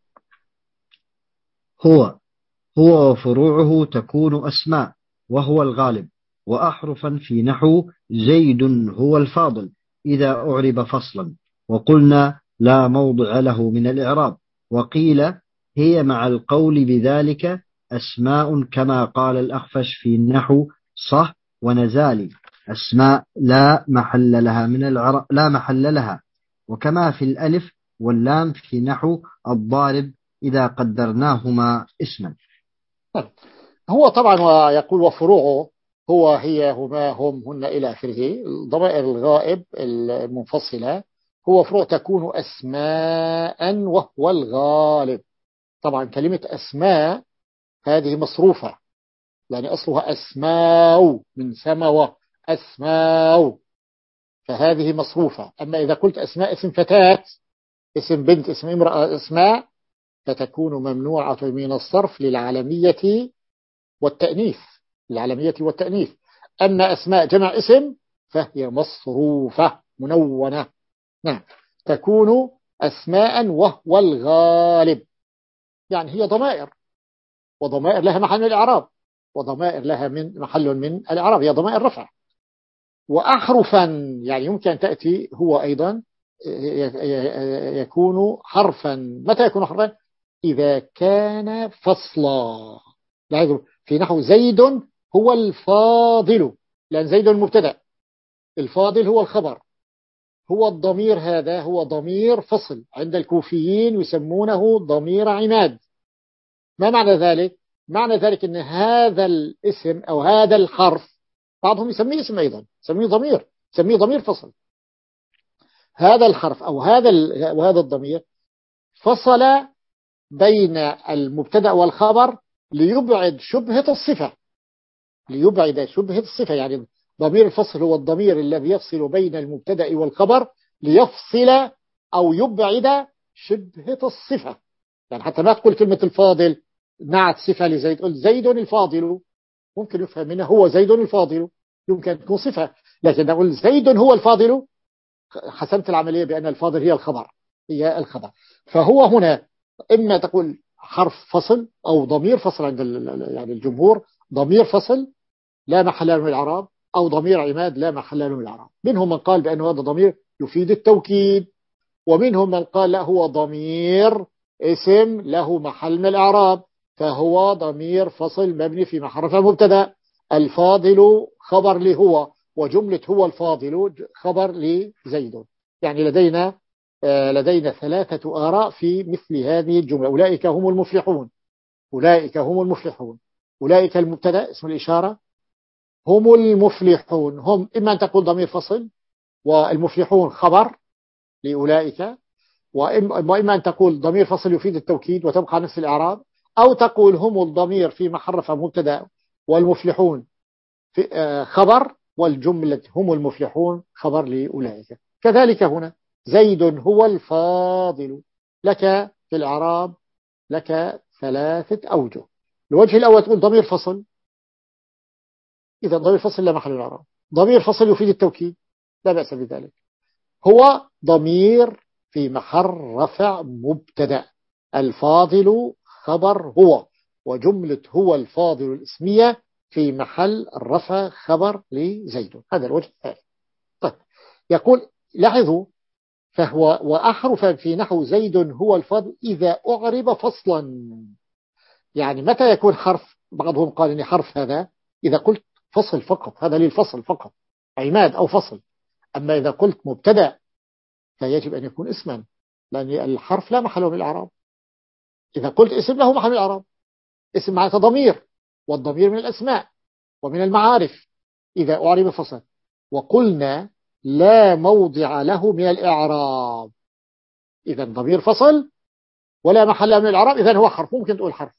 هو هو وفروعه تكون أسماء وهو الغالب، وأحرفا في نحو زيد هو الفاضل إذا أعرب فصلا، وقلنا لا موضع له من الإعراب. وقيل هي مع القول بذلك أسماء كما قال الأخفش في نحو صح ونزالي أسماء لا محل لها من العرب لا محل لها، وكما في الألف واللام في نحو الضارب إذا قدرناهما اسما. هو طبعا ويقول وفروعه هو هي هما هم هن إلى آخره، الضمائر الغائب المنفصلة هو فروع تكون أسماء وهو الغالب. طبعا كلمة أسماء هذه مصروفة، يعني أصلها أسماء من سماوة أسماء، فهذه مصروفة. أما إذا قلت أسماء اسم فتاة اسم بنت اسم امرأة أسماء فتكون ممنوعة من الصرف للعالمية والتأنيث، للعالمية والتأنيث. أما أسماء جمع اسم فهي مصروفة منونة. نعم تكون أسماء وهو الغالب، يعني هي ضمائر، وضمائر لها محل من الإعراب، وضمائر لها من محل من الإعراب، هي ضمائر رفع. وأحرفا يعني يمكن تأتي هو أيضا يكون حرفا. متى يكون حرفا؟ إذا كان فصلا. لاحظوا في نحو زيد هو الفاضل، لأن زيد المبتدأ، الفاضل هو الخبر، هو الضمير، هذا هو ضمير فصل، عند الكوفيين يسمونه ضمير عماد. ما معنى ذلك؟ معنى ذلك أن هذا الاسم أو هذا الحرف بعضهم يسميه اسم أيضا، يسميه ضمير، يسميه ضمير فصل. هذا الحرف أو هذا وهذا الضمير فصل بين المبتدأ والخبر ليبعد شبهة الصفة، ليبعد شبهة الصفة. يعني ضمير الفصل هو الضمير الذي يفصل بين المبتدأ والخبر ليفصل أو يبعد شبهة الصفة. يعني حتى ما تقول كلمة الفاضل نعت صفة لزيد، قل زيد الفاضل، ممكن يفهم منه هو زيد الفاضل، يمكن تكون صفة، لكن نقول زيد هو الفاضل حسمت العملية بأن الفاضل هي الخبر، هي الخبر. فهو هنا إما تقول حرف فصل أو ضمير فصل عند يعني الجمهور، ضمير فصل لا محل له من الإعراب، أو ضمير عماد لا محل له من الإعراب. منهم من قال بأن هذا ضمير يفيد التوكيد، ومنهم من قال لا هو ضمير اسم له محل من الإعراب، فهو ضمير فصل مبني في محل مبتدأ. الفاضل خبر لهو، وجملة هو الفاضل خبر لزيد. يعني لدينا لدينا ثلاثة آراء في مثل هذه الجملة. أولئك هم المفلحون، أولئك هم المفلحون، أولئك المبتدأ اسم الإشارة، هم المفلحون، هم إما أن تقول ضمير فصل والمفلحون خبر لأولئك، وإما أن تقول ضمير فصل يفيد التوكيد وتبقى نفس الإعراب، أو تقول هم الضمير في محل رفع مبتدأ والمفلحون خبر، والجملة هم المفلحون خبر لأولئك. كذلك هنا زيد هو الفاضل، لك في الإعراب لك ثلاثة أوجه. الوجه الأول تقول ضمير فصل، إذا ضمير فصل لا محل الإعراب. ضمير فصل يفيد التوكيد لا بأس بذلك. هو ضمير في محل رفع مبتدأ، الفاضل خبر هو، وجملة هو الفاضل الاسمية في محل الرفع خبر لزيد. هذا الوجه الثاني. طيب يقول لاحظوا، فهو وأحرف في نحو زيد هو الفاضل إذا أعرب فصلا. يعني متى يكون حرف؟ بعضهم قال إن حرف هذا إذا قلت فصل فقط، هذا للفصل فقط، عماد أو فصل. أما إذا قلت مبتدأ فيجب أن يكون اسما، لأن الحرف لا محل من الإعراب. إذا قلت اسم له محل من الإعراب، اسم معناته ضمير، والضمير من الأسماء ومن المعارف إذا أعرب فصل. وقلنا لا موضع له من الإعراب، إذا ضمير فصل ولا محل من الإعراب، إذا هو حرف، ممكن تقول حرف.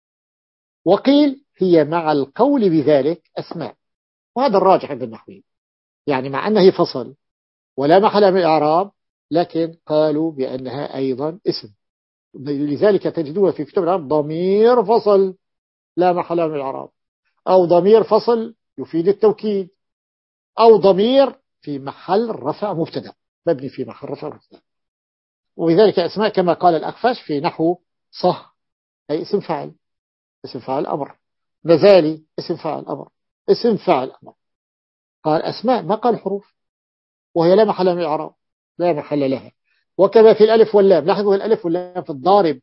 وقيل هي مع القول بذلك أسماء، وهذا الراجح عند النحويين، يعني مع أنه فصل ولا محل من الإعراب، لكن قالوا بأنها أيضا اسم. لذلك تجدوها في كتب العرب ضمير فصل لا محل من الإعراب، أو ضمير فصل يفيد التوكيد، أو ضمير في محل رفع مبتدا، مبني في محل رفع مبتدا. ولذلك أسماء كما قال الأخفش في نحو صح أي اسم فاعل، اسم فاعل أمر. نزالي اسم فاعل أمر، اسم فاعل أمر. قال أسماء ما قال حروف، وهي لا محل من الإعراب، لا محل لها. وكما في الألف واللام، لاحظوا الألف واللام في الضارب،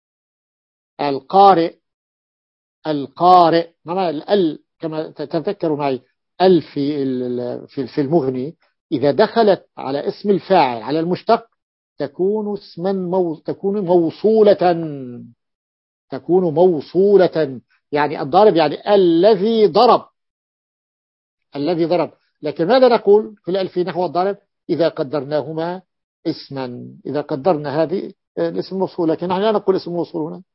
القارئ، القارئ ما ال كما تذكروا معي، ال في في في المغني إذا دخلت على اسم الفاعل على المشتق تكون اسما مو تكون موصولة، تكون موصولة. يعني الضارب يعني الذي ضرب، الذي ضرب. لكن ماذا نقول في الألف نحو الضارب؟ إذا قدرناهما اسما، إذا قدرنا هذه الاسم موصول، لكن نحن لا نقول اسم موصول هنا.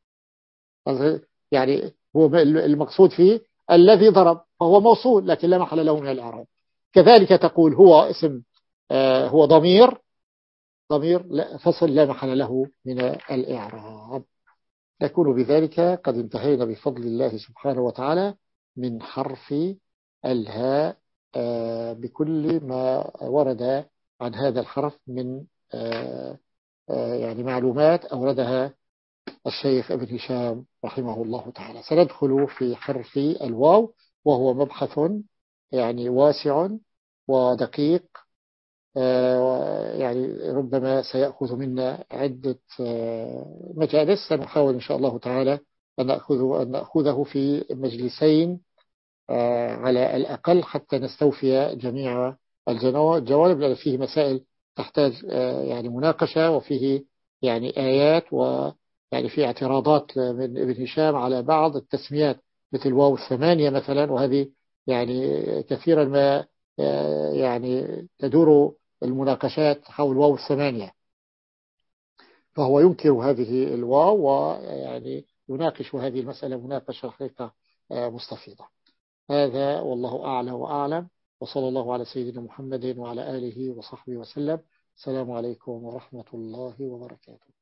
يعني هو المقصود فيه الذي ضرب، فهو موصول لكن لا محل له من الإعراب. كذلك تقول هو اسم، آه هو ضمير، ضمير لا فصل لا محل له من الإعراب. نكون بذلك قد انتهينا بفضل الله سبحانه وتعالى من حرف الهاء آه بكل ما ورد عن هذا الحرف من آه آه يعني معلومات أوردها الشيخ ابن هشام رحمه الله تعالى. سندخل في حرف الواو، وهو مبحث يعني واسع ودقيق، يعني ربما سيأخذ منا عدة مجالس. سنحاول إن شاء الله تعالى أن نأخذه, أن نأخذه في مجلسين على الأقل حتى نستوفي جميع الجوانب، لأن فيه مسائل تحتاج يعني مناقشة، وفيه يعني آيات، ويعني في اعتراضات من ابن هشام على بعض التسميات مثل واو الثمانية مثلا، وهذه يعني كثيرا ما يعني تدور المناقشات حول واو الثمانية، فهو ينكر هذه الواو ويعني يناقش هذه المسألة مناقشة حقيقة مستفيضة. هذا والله أعلى وأعلم، وصلى الله على سيدنا محمد وعلى آله وصحبه وسلم. السلام عليكم ورحمة الله وبركاته.